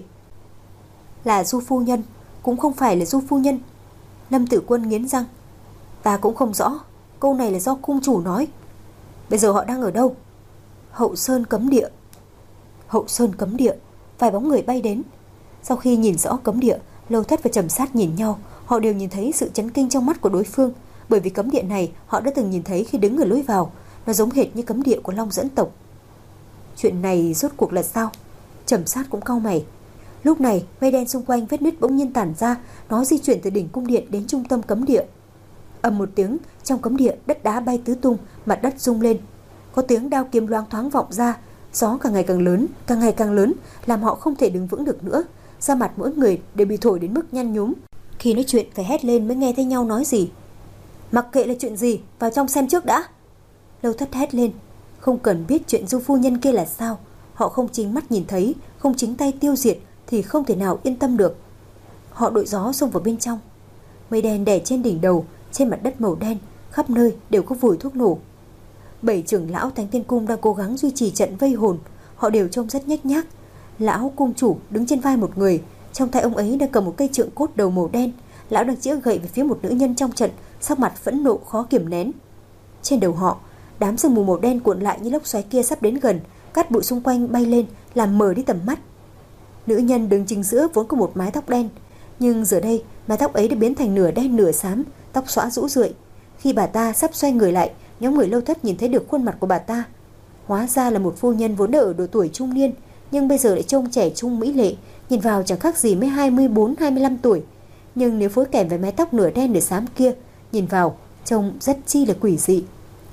Là Du phu nhân, cũng không phải là Du phu nhân. Lâm Tử Quân nghiến răng. Ta cũng không rõ, câu này là do cung chủ nói. Bây giờ họ đang ở đâu? Hậu Sơn cấm địa. Hậu Sơn cấm địa. Vài bóng người bay đến. Sau khi nhìn rõ cấm địa, Lâu Thất và Trầm Sát nhìn nhau. Họ đều nhìn thấy sự chấn kinh trong mắt của đối phương, bởi vì cấm địa này họ đã từng nhìn thấy khi đứng ở lối vào. Nó giống hệt như cấm địa của Long Dẫn tộc. Chuyện này rốt cuộc là sao? Trầm Sát cũng cau mày. Lúc này mây đen xung quanh vết nứt bỗng nhiên tản ra. Nó di chuyển từ đỉnh cung điện đến trung tâm cấm địa. Ầm một tiếng, trong cấm địa đất đá bay tứ tung, mặt đất rung lên. Có tiếng đao kiếm loáng thoáng vọng ra. Gió càng ngày càng lớn, càng ngày càng lớn, làm họ không thể đứng vững được nữa. Da mặt mỗi người đều bị thổi đến mức nhăn nhúm. Khi nói chuyện phải hét lên mới nghe thấy nhau nói gì. Mặc kệ là chuyện gì, vào trong xem trước đã. Lâu Thất hét lên. Không cần biết chuyện Du phu nhân kia là sao, họ không chính mắt nhìn thấy, không chính tay tiêu diệt thì không thể nào yên tâm được. Họ đội gió xông vào bên trong. Mây đen đè trên đỉnh đầu, trên mặt đất màu đen, khắp nơi đều có vùi thuốc nổ. Bảy trưởng lão Thánh Tiên Cung đang cố gắng duy trì trận vây hồn. Họ đều trông rất nhếch nhác. Lão cung chủ đứng trên vai một người, trong tay ông ấy đang cầm một cây trượng cốt đầu màu đen. Lão đang chĩa gậy về phía một nữ nhân trong trận, sắc mặt phẫn nộ khó kiềm nén. Trên đầu họ, đám sương mù màu đen cuộn lại như lốc xoáy kia sắp đến gần, cát bụi xung quanh bay lên làm mờ đi tầm mắt. Nữ nhân đứng chính giữa vốn có một mái tóc đen, nhưng giờ đây mái tóc ấy đã biến thành nửa đen nửa xám, tóc xõa rũ rượi. Khi bà ta sắp xoay người lại, nhóm người Lâu Thất nhìn thấy được khuôn mặt của bà ta. Hóa ra là một phu nhân vốn đã ở độ tuổi trung niên, nhưng bây giờ lại trông trẻ trung mỹ lệ, nhìn vào chẳng khác gì mới hai mươi bốn hai mươi lăm tuổi. Nhưng nếu phối kèm với mái tóc nửa đen nửa xám kia, nhìn vào trông rất chi là quỷ dị.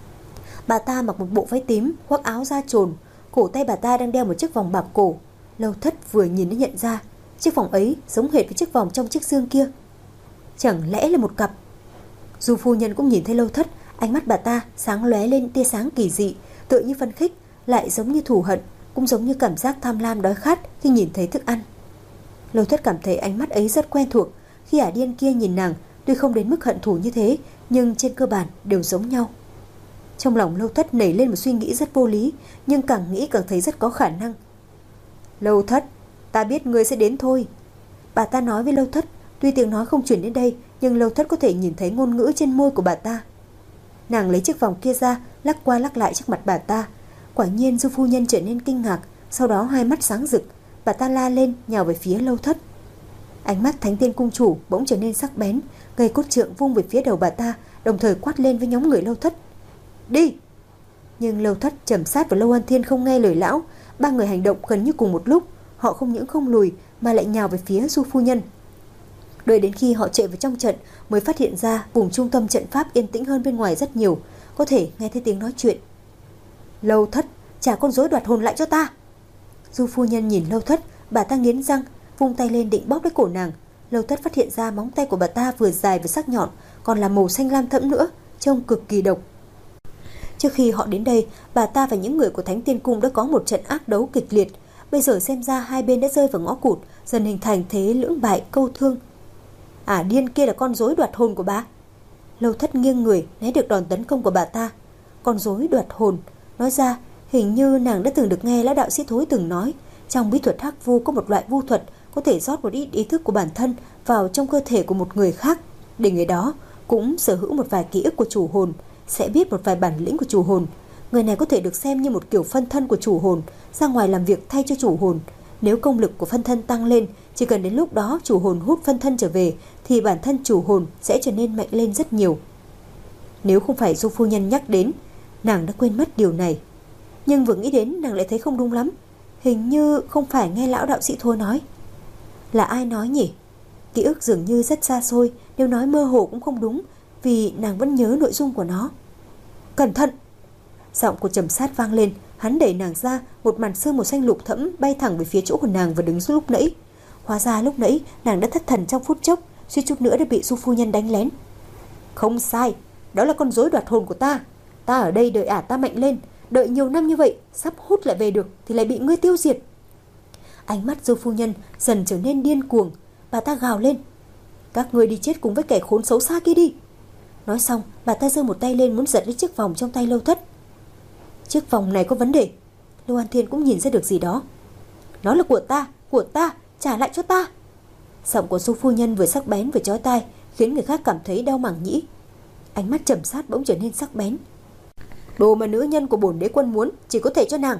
Bà ta mặc một bộ váy tím, khoác áo da trồn, cổ tay bà ta đang đeo một chiếc vòng bạc cổ. Lâu Thất vừa nhìn đã nhận ra, chiếc vòng ấy giống hệt với chiếc vòng trong chiếc xương kia. Chẳng lẽ là một cặp? Du phu nhân cũng nhìn thấy Lâu Thất, ánh mắt bà ta sáng lóe lên tia sáng kỳ dị, tựa như phấn khích, lại giống như thù hận, cũng giống như cảm giác tham lam đói khát khi nhìn thấy thức ăn. Lâu Thất cảm thấy ánh mắt ấy rất quen thuộc. Khi ả điên kia nhìn nàng, tuy không đến mức hận thù như thế, nhưng trên cơ bản đều giống nhau. Trong lòng Lâu Thất nảy lên một suy nghĩ rất vô lý, nhưng càng nghĩ càng thấy rất có khả năng. Lâu Thất, ta biết ngươi sẽ đến thôi. Bà ta nói với Lâu Thất. Tuy tiếng nói không chuyển đến đây, nhưng Lâu Thất có thể nhìn thấy ngôn ngữ trên môi của bà ta. Nàng lấy chiếc vòng kia ra, lắc qua lắc lại trước mặt bà ta. Quả nhiên Du phu nhân trở nên kinh ngạc, sau đó hai mắt sáng rực. Bà ta la lên nhào về phía Lâu Thất. Ánh mắt Thánh Tiên Cung chủ bỗng trở nên sắc bén, cây cốt trượng vung về phía đầu bà ta, đồng thời quát lên với nhóm người Lâu Thất. Đi! Nhưng Lâu Thất, Trầm Sát và Lâu An Thiên không nghe lời lão. Ba người hành động gần như cùng một lúc. Họ không những không lùi mà lại nhào về phía Du phu nhân. Đợi đến khi họ chạy vào trong trận mới phát hiện ra vùng trung tâm trận pháp yên tĩnh hơn bên ngoài rất nhiều, có thể nghe thấy tiếng nói chuyện. Lâu Thất, trả con rối đoạt hồn lại cho ta! Du phu nhân nhìn Lâu Thất, bà ta nghiến răng, vung tay lên định bóp lấy cổ nàng. Lâu Thất phát hiện ra móng tay của bà ta vừa dài vừa sắc nhọn, còn là màu xanh lam thẫm nữa, trông cực kỳ độc. Trước khi họ đến đây, bà ta và những người của Thánh Tiên Cung đã có một trận ác đấu kịch liệt. Bây giờ xem ra hai bên đã rơi vào ngõ cụt, dần hình thành thế lưỡng bại câu thương. À, điên kia là con rối đoạt hồn của bà. Lâu Thất nghiêng người né được đòn tấn công của bà ta. Con rối đoạt hồn, nói ra hình như nàng đã từng được nghe lão đạo sĩ Thối từng nói, trong bí thuật hắc vu có một loại vu thuật có thể rót một ít ý thức của bản thân vào trong cơ thể của một người khác, để người đó cũng sở hữu một vài ký ức của chủ hồn, sẽ biết một vài bản lĩnh của chủ hồn. Người này có thể được xem như một kiểu phân thân của chủ hồn, ra ngoài làm việc thay cho chủ hồn. Nếu công lực của phân thân tăng lên, chỉ cần đến lúc đó chủ hồn hút phân thân trở về, thì bản thân chủ hồn sẽ trở nên mạnh lên rất nhiều. Nếu không phải Du phu nhân nhắc đến, nàng đã quên mất điều này. Nhưng vừa nghĩ đến, nàng lại thấy không đúng lắm. Hình như không phải nghe lão đạo sĩ Thôi nói. Là ai nói nhỉ? Ký ức dường như rất xa xôi, nếu nói mơ hồ cũng không đúng, vì nàng vẫn nhớ nội dung của nó. Cẩn thận! Giọng của Trầm Sát vang lên. Hắn đẩy nàng ra, một màn sương màu xanh lục thẫm bay thẳng về phía chỗ của nàng và đứng lúc nãy. Hóa ra lúc nãy nàng đã thất thần trong phút chốc, suýt chút nữa đã bị Du phu nhân đánh lén. Không sai, đó là con rối đoạt hồn của ta. Ta ở đây đợi ả ta mạnh lên, đợi nhiều năm như vậy, sắp hút lại về được thì lại bị ngươi tiêu diệt. Ánh mắt Du phu nhân dần trở nên điên cuồng, bà ta gào lên. Các ngươi đi chết cùng với kẻ khốn xấu xa kia đi. Nói xong, bà ta giơ một tay lên muốn giật lấy chiếc vòng trong tay Lâu Thất. Chiếc vòng này có vấn đề. Lâu An Thiên cũng nhìn ra được gì đó. Nó là của ta, của ta, trả lại cho ta. Giọng của Du phu nhân vừa sắc bén vừa chói tai, khiến người khác cảm thấy đau màng nhĩ. Ánh mắt trầm sát bỗng trở nên sắc bén. Đồ mà nữ nhân của bổn đế quân muốn chỉ có thể cho nàng.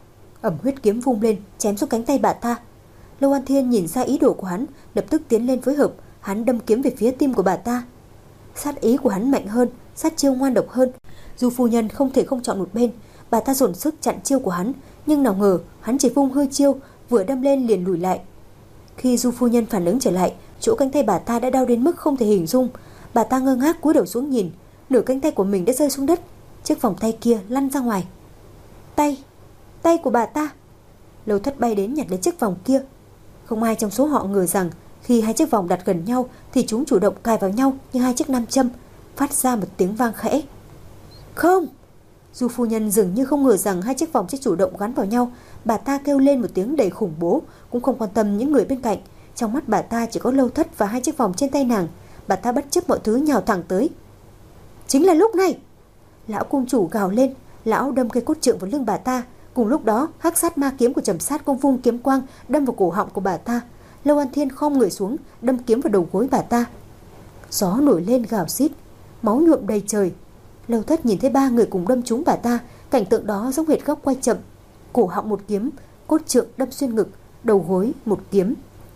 Ẩm huyết kiếm vung lên, chém xuống cánh tay bà ta. Lâu An Thiên nhìn ra ý đồ của hắn, lập tức tiến lên phối hợp. Hắn đâm kiếm về phía tim của bà ta. Sát ý của hắn mạnh hơn, sát chiêu ngoan độc hơn. Du phu nhân không thể không chọn một bên. Bà ta dồn sức chặn chiêu của hắn, nhưng nào ngờ hắn chỉ vung hơi chiêu, vừa đâm lên liền lùi lại. Khi Du phu nhân phản ứng trở lại, chỗ cánh tay bà ta đã đau đến mức không thể hình dung. Bà ta ngơ ngác cúi đầu xuống nhìn, nửa cánh tay của mình đã rơi xuống đất, chiếc vòng tay kia lăn ra ngoài. Tay, tay của bà ta. Lâu Thất bay đến nhặt lấy chiếc vòng kia. Không ai trong số họ ngờ rằng khi hai chiếc vòng đặt gần nhau thì chúng chủ động cài vào nhau như hai chiếc nam châm, phát ra một tiếng vang khẽ. Không! Du phu nhân dường như không ngờ rằng hai chiếc vòng sẽ chủ động gắn vào nhau. Bà ta kêu lên một tiếng đầy khủng bố, cũng không quan tâm những người bên cạnh. Trong mắt bà ta chỉ có Lâu Thất và hai chiếc vòng trên tay nàng. Bà ta bất chấp mọi thứ nhào thẳng tới. Chính là lúc này, lão cung chủ gào lên. Lão đâm cây cốt trượng vào lưng bà ta. Cùng lúc đó, hắc sát ma kiếm của Trầm Sát Công vung kiếm quang đâm vào cổ họng của bà ta. Lâu An Thiên khom người xuống, đâm kiếm vào đầu gối bà ta. Gió nổi lên gào xít, máu nhuộm đầy trời. Lâu Thất nhìn thấy ba người cùng đâm trúng bà ta. Cảnh tượng đó giống hệt góc quay chậm. Cổ họng một kiếm, cốt trượng đâm xuyên ngực, đầu gối một kiếm.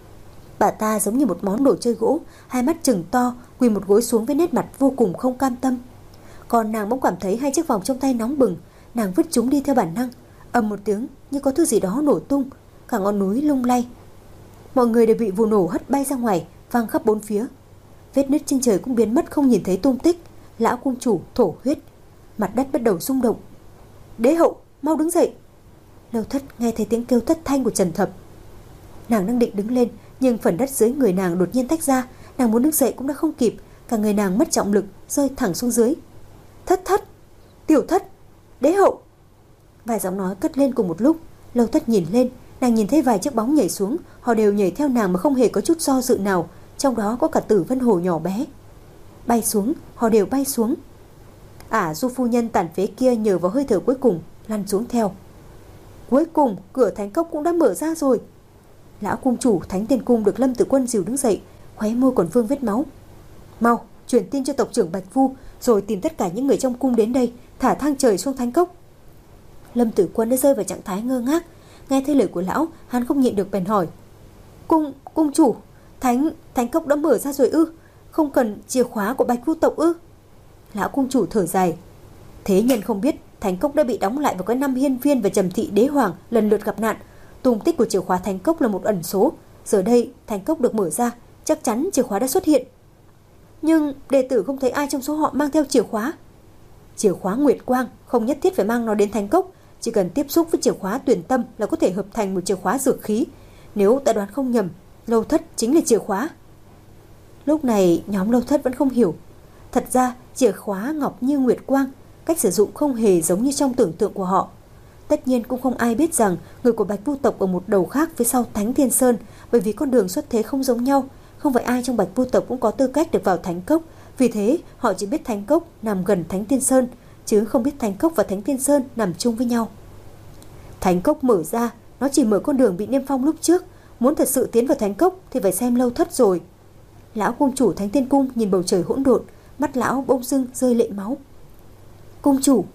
Bà ta giống như một món đồ chơi gỗ, hai mắt trừng to, quỳ một gối xuống với nét mặt vô cùng không cam tâm. Còn nàng bỗng cảm thấy hai chiếc vòng trong tay nóng bừng, nàng vứt chúng đi theo bản năng. Ầm một tiếng, như có thứ gì đó nổ tung, cả ngọn núi lung lay. Mọi người đều bị vụ nổ hất bay ra ngoài, vang khắp bốn phía. Vết nứt trên trời cũng biến mất không nhìn thấy tung tích. Lão cung chủ thổ huyết, mặt đất bắt đầu rung động. Đế hậu, mau đứng dậy. Lâu Thất nghe thấy tiếng kêu thất thanh của Trần Thập. Nàng đang định đứng lên, nhưng phần đất dưới người nàng đột nhiên tách ra. Nàng muốn đứng dậy cũng đã không kịp, cả người nàng mất trọng lực, rơi thẳng xuống dưới. Thất thất, tiểu thất, đế hậu. Vài giọng nói cất lên cùng một lúc. Lâu Thất nhìn lên, nàng nhìn thấy vài chiếc bóng nhảy xuống. Họ đều nhảy theo nàng mà không hề có chút do dự nào. Trong đó có cả Tử Vân Hồ nhỏ bé. Bay xuống, họ đều bay xuống. Ả Du phu nhân tàn phế kia nhờ vào hơi thở cuối cùng lăn xuống theo. Cuối cùng cửa thánh cốc cũng đã mở ra rồi. Lão cung chủ Thánh Tiên Cung được Lâm Tử Quân dìu đứng dậy, khóe môi còn vương vết máu. Mau truyền tin cho tộc trưởng Bạch Vu, rồi tìm tất cả những người trong cung đến đây, thả thang trời xuống thánh cốc. Lâm Tử Quân đã rơi vào trạng thái ngơ ngác. Nghe thấy lời của lão, hắn không nhịn được bèn hỏi. Cung, cung chủ, thánh, thánh cốc đã mở ra rồi ư? Không cần chìa khóa của Bạch Vu tộc ư? Lão cung chủ thở dài. Thế nhân không biết thánh cốc đã bị đóng lại vào cái năm Hiên Viên và Trầm Thị Đế Hoàng lần lượt gặp nạn. Tung tích của chìa khóa thánh cốc là một ẩn số. Giờ đây thánh cốc được mở ra, chắc chắn chìa khóa đã xuất hiện. Nhưng đệ tử không thấy ai trong số họ mang theo chìa khóa. Chìa khóa Nguyệt Quang không nhất thiết phải mang nó đến thánh cốc, chỉ cần tiếp xúc với chìa khóa Tuyển Tâm là có thể hợp thành một chìa khóa dược khí. Nếu ta đoán không nhầm, Lâu Thất chính là chìa khóa. Lúc này nhóm Lâu Thất vẫn không hiểu. Thật ra chìa khóa ngọc như Nguyệt Quang, cách sử dụng không hề giống như trong tưởng tượng của họ. Tất nhiên cũng không ai biết rằng người của Bạch Vu tộc ở một đầu khác phía sau Thánh Thiên Sơn, bởi vì con đường xuất thế không giống nhau. Không phải ai trong Bạch Vu tộc cũng có tư cách được vào Thánh Cốc. Vì thế họ chỉ biết Thánh Cốc nằm gần Thánh Thiên Sơn, chứ không biết Thánh Cốc và Thánh Thiên Sơn nằm chung với nhau. Thánh Cốc mở ra, nó chỉ mở con đường bị niêm phong lúc trước. Muốn thật sự tiến vào Thánh Cốc thì phải xem Lâu Thất rồi. Lão cung chủ Thánh Tiên Cung nhìn bầu trời hỗn độn, mắt lão bỗng dưng rơi lệ máu. Cung chủ.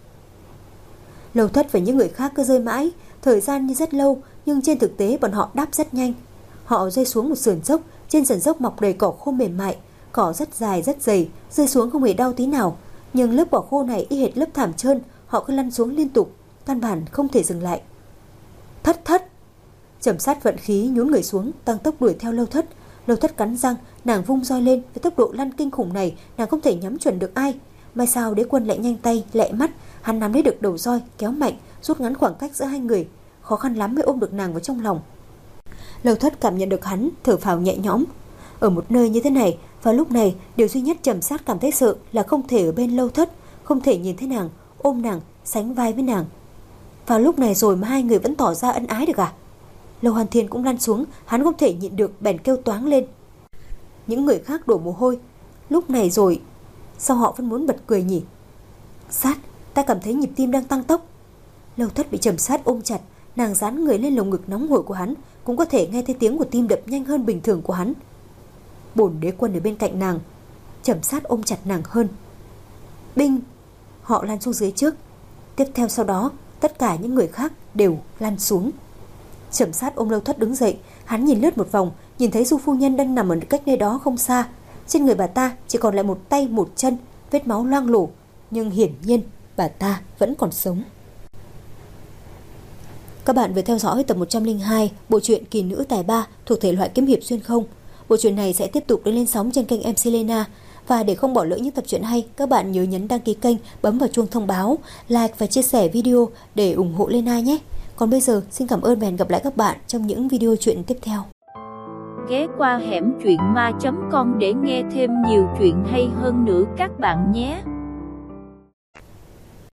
Lâu Thất và những người khác cứ rơi mãi, thời gian như rất lâu, nhưng trên thực tế bọn họ đáp rất nhanh. Họ rơi xuống một sườn dốc, trên sườn dốc mọc đầy cỏ khô mềm mại, cỏ rất dài rất dày, rơi xuống không hề đau tí nào. Nhưng lớp cỏ khô này y hệt lớp thảm trơn, họ cứ lăn xuống liên tục, căn bản không thể dừng lại. Thất thất. Trầm Sát vận khí nhún người xuống, tăng tốc đuổi theo Lâu Thất. Lâu Thất cắn răng, nàng vung roi lên, với tốc độ lăn kinh khủng này, nàng không thể nhắm chuẩn được ai. May sao Đế Quân lại nhanh tay, lẹ mắt, hắn nắm lấy được đầu roi, kéo mạnh, rút ngắn khoảng cách giữa hai người, khó khăn lắm mới ôm được nàng vào trong lòng. Lâu Thất cảm nhận được hắn, thở phào nhẹ nhõm. Ở một nơi như thế này, vào lúc này, điều duy nhất Trầm Sát cảm thấy sợ là không thể ở bên Lâu Thất, không thể nhìn thấy nàng, ôm nàng, sánh vai với nàng. Vào lúc này rồi mà hai người vẫn tỏ ra ân ái được à? Lâu Hoàn Thiên cũng lăn xuống, hắn không thể nhịn được bèn kêu toáng lên. những người khác đổ mồ hôi. Lúc này rồi, sao họ vẫn muốn bật cười nhỉ? Sát, ta cảm thấy nhịp tim đang tăng tốc. Lâu Thất bị Trầm Sát ôm chặt, nàng dán người lên lồng ngực nóng hổi của hắn, cũng có thể nghe thấy tiếng của tim đập nhanh hơn bình thường của hắn. Bổn đế quân ở bên cạnh nàng, Trầm Sát ôm chặt nàng hơn. Binh! Họ lăn xuống dưới trước. Tiếp theo sau đó, tất cả những người khác đều lăn xuống. Trầm Sát ôm Lâu Thất đứng dậy, hắn nhìn lướt một vòng, nhìn thấy Du phu nhân đang nằm ở cách nơi đó không xa. Trên người bà ta chỉ còn lại một tay một chân, vết máu loang lổ, nhưng hiển nhiên bà ta vẫn còn sống. Các bạn vừa theo dõi tập một trăm lẻ hai bộ truyện Kỳ Nữ Tài Ba thuộc thể loại kiếm hiệp xuyên không. Bộ truyện này sẽ tiếp tục được lên sóng trên kênh em xê Lena. Và để không bỏ lỡ những tập truyện hay, các bạn nhớ nhấn đăng ký kênh, bấm vào chuông thông báo, like và chia sẻ video để ủng hộ Lena nhé. Còn bây giờ, xin cảm ơn và hẹn gặp lại các bạn trong những video truyện tiếp theo. Ghé qua hẻm truyện ma chấm com để nghe thêm nhiều chuyện hay hơn nữa các bạn nhé.